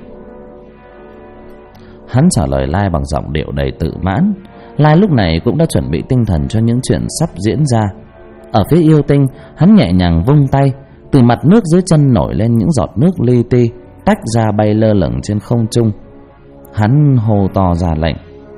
Hắn trả lời Lai bằng giọng điệu đầy tự mãn. Lai lúc này cũng đã chuẩn bị tinh thần cho những chuyện sắp diễn ra. Ở phía yêu tinh, hắn nhẹ nhàng vung tay, từ mặt nước dưới chân nổi lên những giọt nước li ti, tách ra bay lơ lửng trên không trung. Hắn hô to ra lệnh: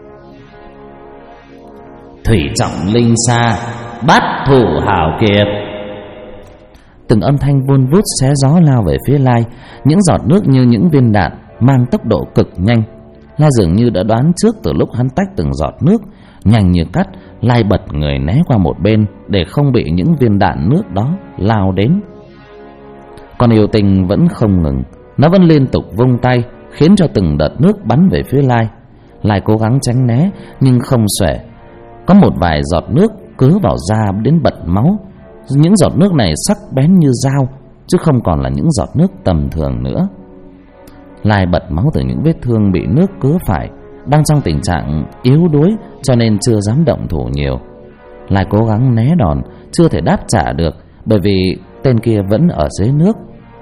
Thủy trọng linh xa, bắt thủ hào kiệt. Từng âm thanh vun vút xé gió lao về phía Lai. Những giọt nước như những viên đạn, mang tốc độ cực nhanh. Lai dường như đã đoán trước từ lúc hắn tách từng giọt nước. Nhanh như cắt, Lai bật người né qua một bên để không bị những viên đạn nước đó lao đến. Con yêu tinh vẫn không ngừng, nó vẫn liên tục vung tay, khiến cho từng đợt nước bắn về phía Lai. Lai cố gắng tránh né nhưng không xuể. Có một vài giọt nước cứ vào da đến bật máu. Những giọt nước này sắc bén như dao, chứ không còn là những giọt nước tầm thường nữa. Lai bật máu từ những vết thương bị nước cứa phải, đang trong tình trạng yếu đuối cho nên chưa dám động thủ nhiều. Lai cố gắng né đòn, chưa thể đáp trả được, bởi vì tên kia vẫn ở dưới nước.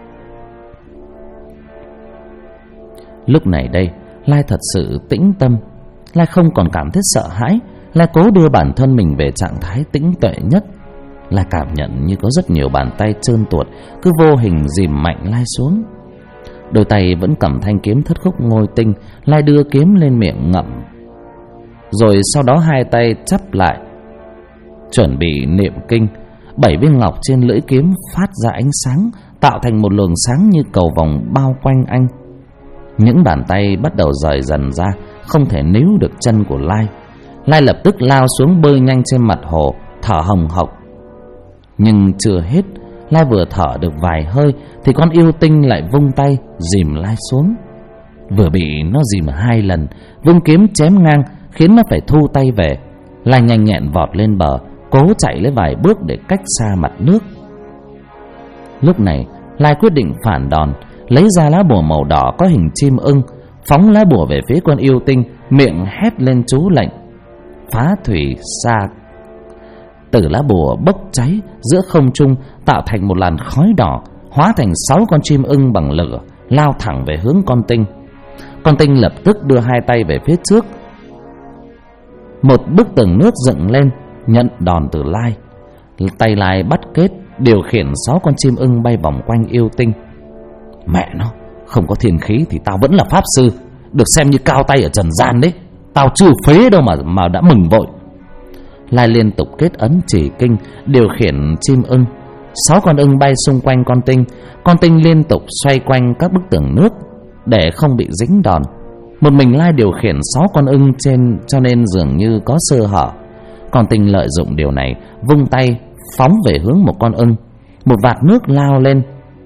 Lúc này đây, Lai thật sự tĩnh tâm. Lai không còn cảm thấy sợ hãi. Lai cố đưa bản thân mình về trạng thái tĩnh tuệ nhất. Lai cảm nhận như có rất nhiều bàn tay trơn tuột cứ vô hình dìm mạnh Lai xuống. Đôi tay vẫn cầm thanh kiếm thất khúc ngôi tinh. Lai đưa kiếm lên miệng ngậm, rồi sau đó hai tay chắp lại chuẩn bị niệm kinh. 7 viên ngọc trên lưỡi kiếm phát ra ánh sáng, tạo thành một luồng sáng như cầu vồng bao quanh anh. Những bàn tay bắt đầu rời dần ra, không thể níu được chân của Lai. Lai lập tức lao xuống bơi nhanh trên mặt hồ, thở hồng hộc. Nhưng chưa hết, Lai vừa thở được vài hơi thì con yêu tinh lại vung tay dìm Lai xuống. Vừa bị nó dìm 2 lần, vung kiếm chém ngang khiến nó phải thu tay về. Lai nhanh nhẹn vọt lên bờ, cố chạy lấy vài bước để cách xa mặt nước. Lúc này Lai quyết định phản đòn, lấy ra lá bùa màu đỏ có hình chim ưng, phóng lá bùa về phía con yêu tinh, miệng hét lên chú lệnh: Phá thủy xa. Từ lá bùa bốc cháy giữa không trung, tạo thành một làn khói đỏ, hóa thành 6 con chim ưng bằng lửa, lao thẳng về hướng con tinh. Con tinh lập tức đưa hai tay về phía trước. Một bức tường nước dựng lên, nhận đòn từ Lai. Tay Lai bắt kết, điều khiển 6 con chim ưng bay vòng quanh yêu tinh. Mẹ nó, không có thiên khí thì tao vẫn là pháp sư, được xem như cao tay ở trần gian đấy. Tao chưa phế đâu mà đã mừng vội. Lai liên tục kết ấn chỉ kinh, điều khiển chim ưng. 6 con ưng bay xung quanh con tinh. Con tinh liên tục xoay quanh các bức tường nước để không bị dính đòn. Một mình Lai điều khiển 6 con ưng trên, cho nên dường như có sơ hở. Con tinh lợi dụng điều này, vung tay phóng về hướng một con ưng. Một vạt nước lao lên,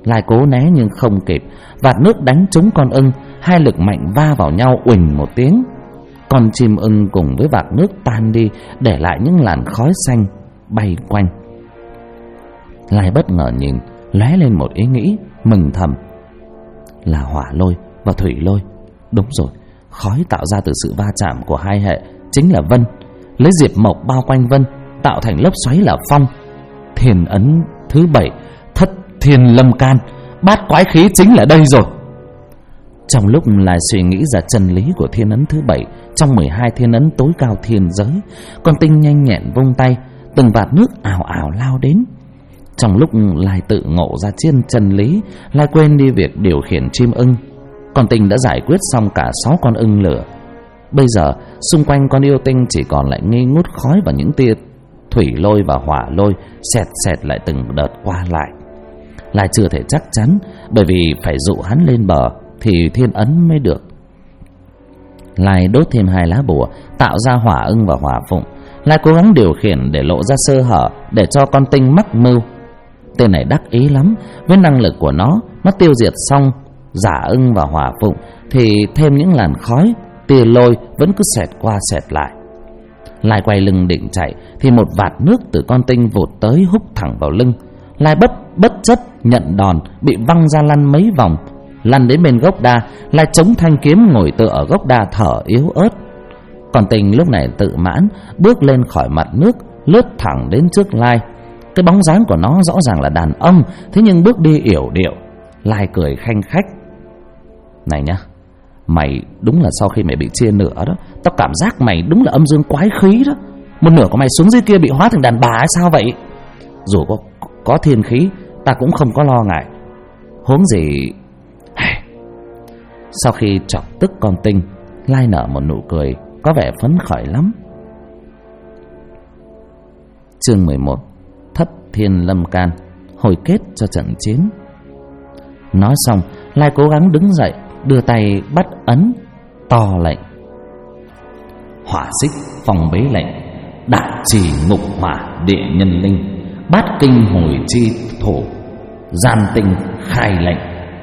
Lai cố né nhưng không kịp, vạt nước đánh trúng con ưng, hai lực mạnh va vào nhau uỳnh một tiếng. Con chim ưng cùng với vạt nước tan đi, để lại những làn khói xanh bay quanh. Lai bất ngờ nhìn, lóe lên một ý nghĩ mừng thầm, là hỏa lôi và thủy lôi. Đúng rồi, khói tạo ra từ sự va chạm của hai hệ chính là vân, lấy diệp mộc bao quanh vân tạo thành lớp xoáy là phong. Thiên ấn thứ 7, thất thiên lâm can, bát quái khí chính là đây rồi. Trong lúc Lai suy nghĩ ra chân lý của thiên ấn thứ 7 trong 12 thiên ấn tối cao thiên giới, con tinh nhanh nhẹn vung tay, từng vạt nước ào ào lao đến. Trong lúc Lai tự ngộ ra chân lý, Lai quên đi việc điều khiển chim ưng. Con tinh đã giải quyết xong cả 6 con ưng lửa. Bây giờ xung quanh con yêu tinh chỉ còn lại nghi ngút khói và những tia thủy lôi và hỏa lôi xẹt xẹt lại từng đợt qua lại. Lai chưa thể chắc chắn, bởi vì phải dụ hắn lên bờ thì thiên ấn mới được. Lai đốt thêm 2 lá bùa tạo ra hỏa ưng và hỏa phụng. Lai cố gắng điều khiển để lộ ra sơ hở, để cho con tinh mắc mưu. Tên này đắc ý lắm, với năng lực của nó tiêu diệt xong giả ưng và hỏa phụng thì thêm những làn khói, tia lôi vẫn cứ xẹt qua xẹt lại. Lai quay lưng định chạy thì một vạt nước từ con tinh vụt tới húc thẳng vào lưng. Lai bất chấp nhận đòn, bị văng ra lăn mấy vòng, lăn đến bên gốc đa. Lai chống thanh kiếm ngồi tựa ở gốc đa thở yếu ớt. Con tinh lúc này tự mãn bước lên khỏi mặt nước, lướt thẳng đến trước Lai. Cái bóng dáng của nó rõ ràng là đàn ông, thế nhưng bước đi yểu điệu. Lai cười khanh khách, này nhá, mày đúng là sau khi mày bị chia nửa đó, tao cảm giác mày đúng là âm dương quái khí đó. Một nửa của mày xuống dưới kia bị hóa thành đàn bà hay sao vậy? Dù có thiên khí, ta cũng không có lo ngại. Huống gì. Sau khi chọc tức con tinh, Lai nở một nụ cười có vẻ phấn khởi lắm. Chương 11, thất thiên lâm can, hồi kết cho trận chiến. Nói xong, Lai cố gắng đứng dậy, đưa tay bắt ấn, to lệnh: hỏa xích phong bế lệnh, đại trì ngục hỏa địa nhân linh, bát kinh hồi chi thổ, gian tinh khai lệnh.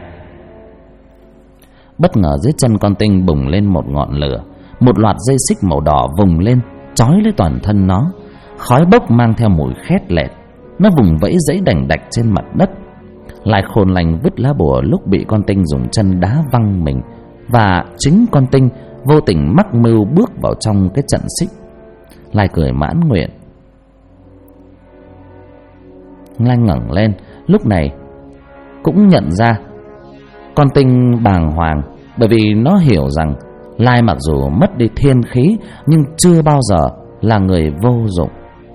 Bất ngờ dưới chân con tinh bùng lên một ngọn lửa, một loạt dây xích màu đỏ vùng lên trói lấy toàn thân nó. Khói bốc mang theo mùi khét lẹt, nó vùng vẫy giãy đành đạch trên mặt đất. Lai khôn lành vứt lá bùa lúc bị con tinh dùng chân đá văng mình, và chính con tinh vô tình mắc mưu bước vào trong cái trận xích. Lai cười mãn nguyện. Lai ngẩng lên, lúc này cũng nhận ra con tinh bàng hoàng, bởi vì nó hiểu rằng Lai mặc dù mất đi thiên khí nhưng chưa bao giờ là người vô dụng.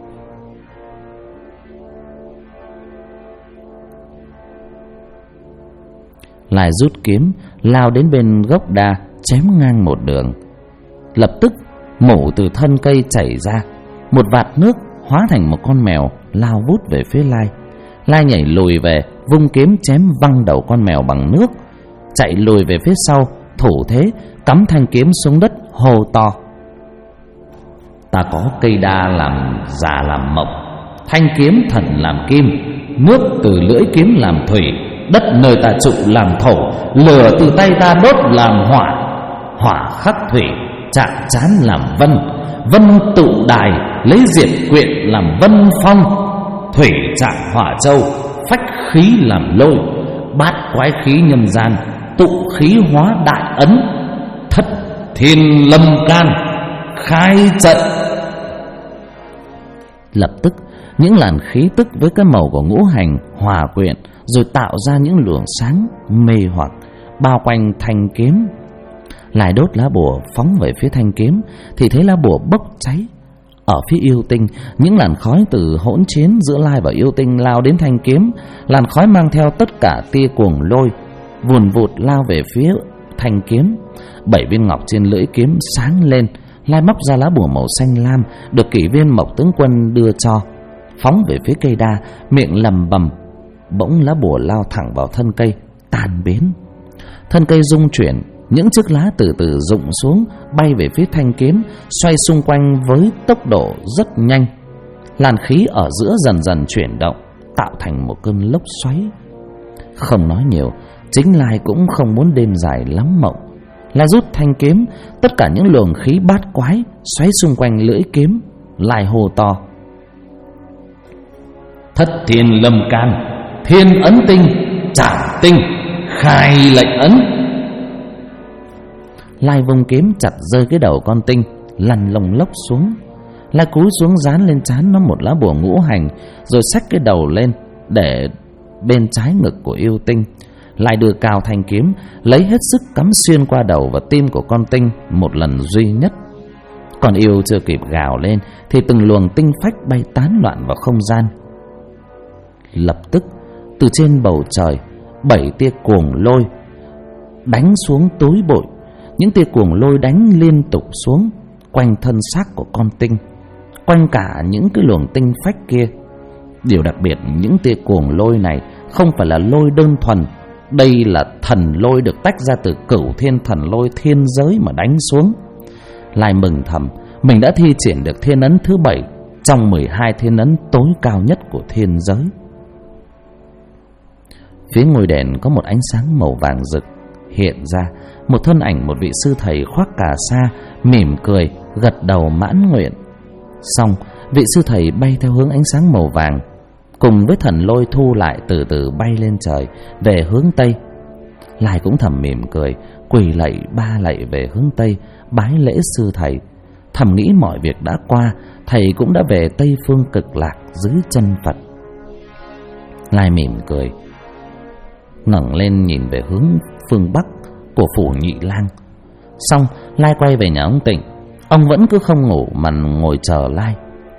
Lai rút kiếm lao đến bên gốc đa, chém ngang một đường. Lập tức mủ từ thân cây chảy ra, một vạt nước hóa thành một con mèo lao vút về phía Lai. Lai nhảy lùi về, vung kiếm chém văng đầu con mèo bằng nước, chạy lùi về phía sau, thủ thế cắm thanh kiếm xuống đất, hô to: ta có cây đa làm già làm mộc, thanh kiếm thần làm kim, nước từ lưỡi kiếm làm thủy, đất nơi ta trụ làm thổ, lửa từ tay ta đốt làm hỏa, hỏa khắc thủy, chạm trán làm vân, vân tụ đài, lấy diệt quyện làm vân phong, thủy chạm hỏa châu, phách khí làm lôi, bát quái khí nhân gian, tụ khí hóa đại ấn, thất thiên lâm can, khai trận. Lập tức những làn khí tức với cái màu của ngũ hành hòa quyện, rồi tạo ra những luồng sáng mê hoặc bao quanh thanh kiếm. Lại đốt lá bùa phóng về phía thanh kiếm thì thấy lá bùa bốc cháy. Ở phía yêu tinh, những làn khói từ hỗn chiến giữa Lai và yêu tinh lao đến thanh kiếm. Làn khói mang theo tất cả tia cuồng lôi vùn vụt lao về phía thanh kiếm. 7 viên ngọc trên lưỡi kiếm sáng lên. Lai móc ra lá bùa màu xanh lam được kỷ viên Mộc tướng quân đưa cho, phóng về phía cây đa, miệng lầm bầm. Bỗng lá bùa lao thẳng vào thân cây, tan biến. Thân cây rung chuyển, những chiếc lá từ từ rụng xuống, bay về phía thanh kiếm, xoay xung quanh với tốc độ rất nhanh. Làn khí ở giữa dần dần chuyển động, tạo thành một cơn lốc xoáy. Không nói nhiều, chính Lai cũng không muốn đêm dài lắm mộng. Lai rút thanh kiếm, tất cả những luồng khí bát quái xoáy xung quanh lưỡi kiếm. Lai hô to: Thất thiên lâm can, thiên ấn tinh, trảm tinh, khai lệnh ấn. Lai vung kiếm chặt rơi cái đầu con tinh, lăn lông lốc xuống. Lai cúi xuống dán lên trán nó một lá bùa ngũ hành, rồi xách cái đầu lên để bên trái ngực của yêu tinh. Lai đưa cao thanh kiếm, lấy hết sức cắm xuyên qua đầu và tim của con tinh một lần duy nhất. Còn yêu chưa kịp gào lên thì từng luồng tinh phách bay tán loạn vào không gian. Lập tức từ trên bầu trời 7 tia cuồng lôi đánh xuống tối bụi. Những tia cuồng lôi đánh liên tục xuống quanh thân xác của con tinh, quanh cả những cái luồng tinh phách kia. Điều đặc biệt, những tia cuồng lôi này không phải là lôi đơn thuần. Đây là thần lôi được tách ra từ Cửu Thiên Thần Lôi thiên giới mà đánh xuống. Lai mừng thầm, mình đã thi triển được thiên ấn thứ 7 trong 12 thiên ấn tối cao nhất của thiên giới. Phía ngôi đền có một ánh sáng màu vàng rực hiện ra. Một thân ảnh một vị sư thầy khoác cà sa, mỉm cười, gật đầu mãn nguyện. Xong, vị sư thầy bay theo hướng ánh sáng màu vàng, cùng với thần lôi thu lại từ từ bay lên trời về hướng Tây. Lai cũng thầm mỉm cười, quỳ lạy 3 lạy về hướng Tây, bái lễ sư thầy. Thầm nghĩ mọi việc đã qua, thầy cũng đã về Tây phương cực lạc dưới chân Phật. Lai mỉm cười, ngẩng lên nhìn về hướng phương Bắc của phủ Nhị Lang. Xong, Lai quay về nhà ông Tịnh. Ông vẫn cứ không ngủ mà ngồi chờ Lai.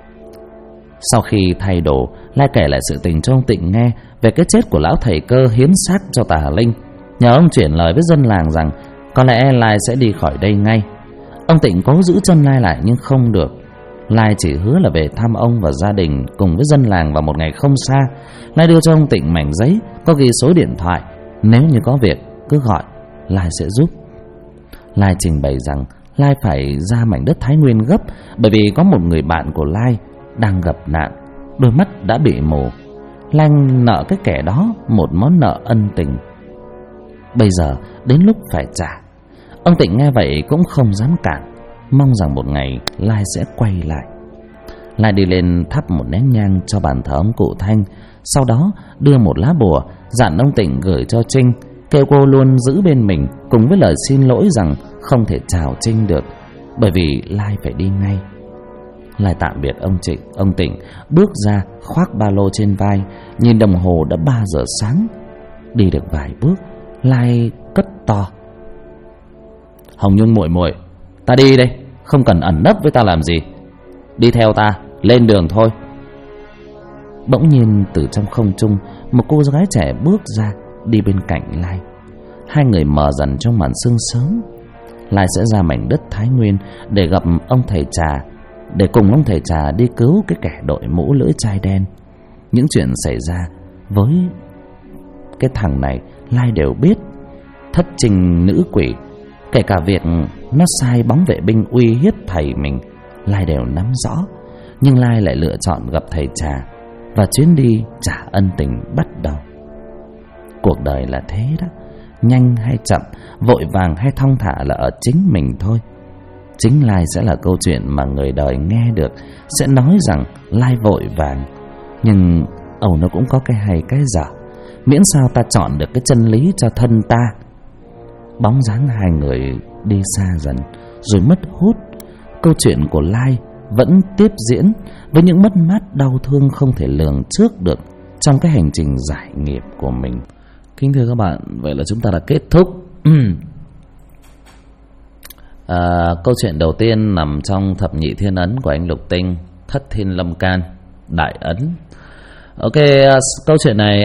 Sau khi thay đồ, Lai kể lại sự tình cho ông Tịnh nghe về cái chết của lão thầy cơ hiến xác cho Tà Linh, nhờ ông chuyển lời với dân làng rằng có lẽ Lai sẽ đi khỏi đây ngay. Ông Tịnh cố giữ chân Lai lại nhưng không được. Lai chỉ hứa là về thăm ông và gia đình cùng với dân làng vào một ngày không xa. Lai đưa cho ông Tịnh mảnh giấy có ghi số điện thoại, nếu như có việc cứ gọi, Lai sẽ giúp. Lai trình bày rằng Lai phải ra mảnh đất Thái Nguyên gấp, bởi vì có một người bạn của Lai đang gặp nạn, đôi mắt đã bị mù. Lai nợ cái kẻ đó một món nợ ân tình, bây giờ đến lúc phải trả. Ông Tịnh nghe vậy cũng không dám cản, mong rằng một ngày Lai sẽ quay lại. Lai đi lên thắp một nén nhang cho bàn thờ ông cụ Thanh, sau đó đưa một lá bùa dặn ông Tịnh gửi cho Trinh, kêu cô luôn giữ bên mình, cùng với lời xin lỗi rằng không thể chào Trinh được bởi vì Lai phải đi ngay. Lai tạm biệt ông Tịnh bước ra, khoác ba lô trên vai, nhìn đồng hồ đã 3 giờ sáng. Đi được vài bước, Lai cất to: Hồng Nhung muội muội, ta đi đây, không cần ẩn nấp với ta làm gì. Đi theo ta, lên đường thôi. Bỗng nhiên từ trong không trung, một cô gái trẻ bước ra, đi bên cạnh Lai. Hai người mờ dần trong màn sương sớm. Lai sẽ ra mảnh đất Thái Nguyên để gặp ông thầy trà, để cùng ông thầy trà đi cứu cái kẻ đội mũ lưỡi chai đen. Những chuyện xảy ra với cái thằng này Lai đều biết. Thất trình nữ quỷ, kể cả việc nó sai bóng vệ binh uy hiếp thầy mình, Lai đều nắm rõ. Nhưng Lai lại lựa chọn gặp thầy trà, và chuyến đi trả ân tình bắt đầu. Cuộc đời là thế đó, nhanh hay chậm, vội vàng hay thong thả là ở chính mình thôi. Chính Lai sẽ là câu chuyện mà người đời nghe được sẽ nói rằng Lai vội vàng. Nhưng Âu nó cũng có cái hay cái dở, miễn sao ta chọn được cái chân lý cho thân ta. Bóng dáng hai người đi xa dần rồi mất hút. Câu chuyện của Lai vẫn tiếp diễn với những mất mát đau thương không thể lường trước được trong cái hành trình giải nghiệp của mình. Kính thưa các bạn, vậy là chúng ta đã kết thúc câu chuyện đầu tiên nằm trong thập nhị thiên ấn của anh Lục Tinh, Thất Thiên Lâm Can, Đại Ấn. Ok, câu chuyện này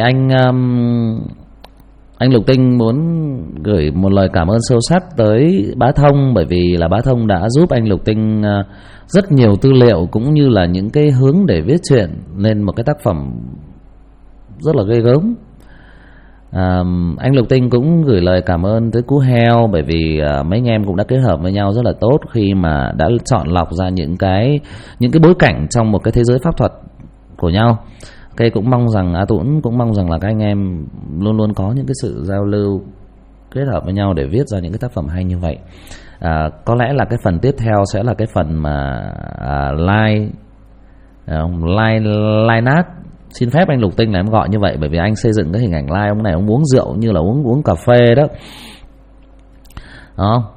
anh Lục Tinh muốn gửi một lời cảm ơn sâu sắc tới Bá Thông, bởi vì là Bá Thông đã giúp anh Lục Tinh rất nhiều tư liệu cũng như là những cái hướng để viết truyện nên một cái tác phẩm rất là ghê gớm. Anh Lục Tinh cũng gửi lời cảm ơn tới Cú Heo, bởi vì mấy anh em cũng đã kết hợp với nhau rất là tốt khi mà đã chọn lọc ra những cái bối cảnh trong một cái thế giới pháp thuật của nhau. Ok, cũng mong rằng Tuấn cũng mong rằng là các anh em luôn luôn có những cái sự giao lưu kết hợp với nhau để viết ra những cái tác phẩm hay như vậy. Có lẽ là cái phần tiếp theo sẽ là cái phần mà Lai Nát. Xin phép anh Lục Tinh là em gọi như vậy bởi vì anh xây dựng cái hình ảnh Lai ông này, ông uống rượu như là uống cà phê đó. Đó.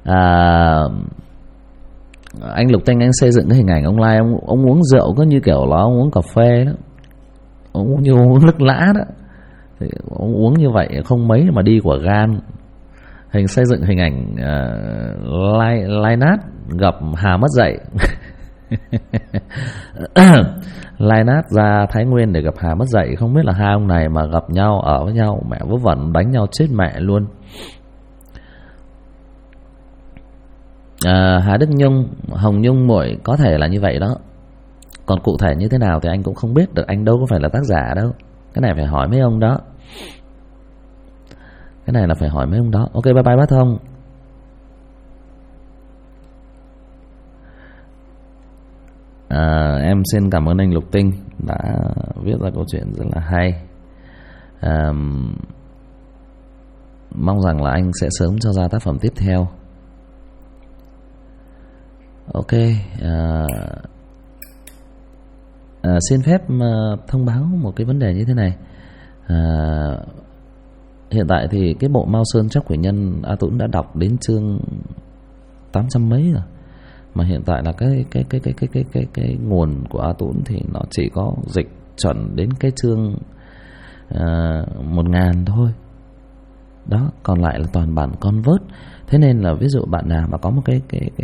Anh Lục Tinh anh xây dựng cái hình ảnh ông Lai ông uống rượu có như kiểu là ông uống cà phê đó, ông như uống nước lã đó. Thì ông uống như vậy không mấy mà đi của gan. Hình xây dựng hình ảnh Lai Nát gặp Hà Mất Dạy. Lai Nát ra Thái Nguyên để gặp Hà Mất Dạy, không biết là hai ông này mà gặp nhau ở với nhau mẹ vớ vẩn đánh nhau chết mẹ luôn. Hà Đức Nhung, Hồng Nhung muội có thể là như vậy đó, còn cụ thể như thế nào thì anh cũng không biết được, anh đâu có phải là tác giả đâu, cái này phải hỏi mấy ông đó, cái này là phải hỏi mấy ông đó. Ok, bye bye bác Thông. Em xin cảm ơn anh Lục Tinh đã viết ra câu chuyện rất là hay. Mong rằng là anh sẽ sớm cho ra tác phẩm tiếp theo. Ok, xin phép thông báo một cái vấn đề như thế này. Hiện tại thì cái bộ Mao Sơn Trắc Quỷ Nhân Tuấn đã đọc đến chương 800 mấy rồi, mà hiện tại là cái nguồn của Tuấn thì nó chỉ có dịch chuẩn đến cái chương 1000 thôi. Đó, còn lại là toàn bản convert. Thế nên là ví dụ bạn nào mà có một cái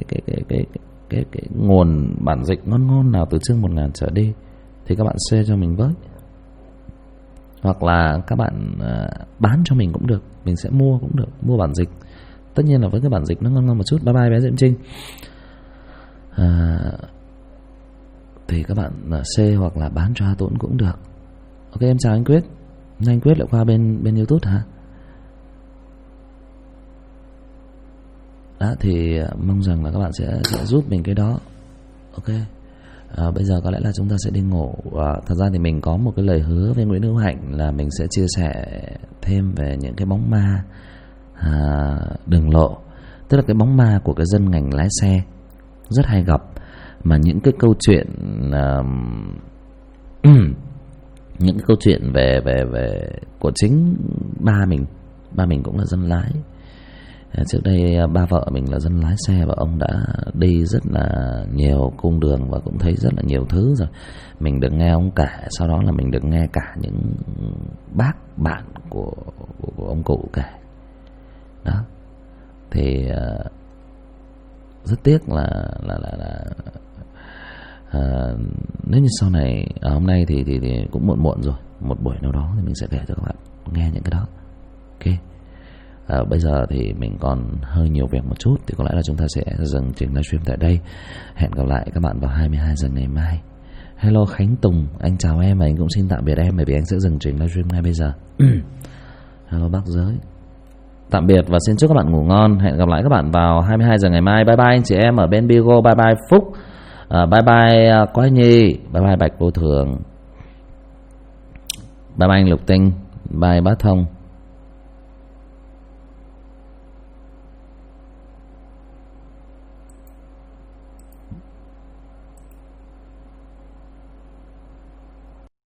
nguồn bản dịch ngon nào từ chương 1000 trở đi thì các bạn share cho mình với, hoặc là các bạn bán cho mình cũng được, mình sẽ mua cũng được, mua bản dịch. Tất nhiên là với cái bản dịch nó ngon một chút. Bye bye bé Diễm Trinh. Thì các bạn share hoặc là bán cho Tuấn cũng được. Ok, em chào anh Quyết. Anh Quyết lại qua bên YouTube hả? Đó, thì mong rằng là các bạn sẽ giúp mình cái đó. Ok. Bây giờ có lẽ là chúng ta sẽ đi ngủ. Thật ra thì mình có một cái lời hứa với Nguyễn Hữu Hạnh là mình sẽ chia sẻ thêm về những cái bóng ma đường lộ, tức là cái bóng ma của cái dân ngành lái xe rất hay gặp, mà những cái câu chuyện những cái câu chuyện về của chính ba mình cũng là dân lái. Trước đây ba vợ mình là dân lái xe và ông đã đi rất là nhiều cung đường và cũng thấy rất là nhiều thứ rồi. Mình được nghe ông kể, sau đó là mình được nghe cả những bác bạn của ông cụ kể. Đó. Thì rất tiếc là nếu như sau này hôm nay thì cũng muộn rồi, một buổi nào đó thì mình sẽ kể cho các bạn nghe những cái đó. Ok. Bây giờ thì mình còn hơi nhiều việc một chút, thì có lẽ là chúng ta sẽ dừng trình livestream tại đây. Hẹn gặp lại các bạn vào 22 giờ ngày mai. Hello Khánh Tùng, anh chào em và anh cũng xin tạm biệt em, bởi vì anh sẽ dừng trình livestream ngay bây giờ. Hello bác Giới, tạm biệt và xin chúc các bạn ngủ ngon. Hẹn gặp lại các bạn vào 22 giờ ngày mai. Bye bye anh chị em ở bên Bigo, bye bye Phúc, bye bye Quái Nhi, bye bye Bạch Vô Thường, bye bye anh Lục Tinh, bye bác Thông.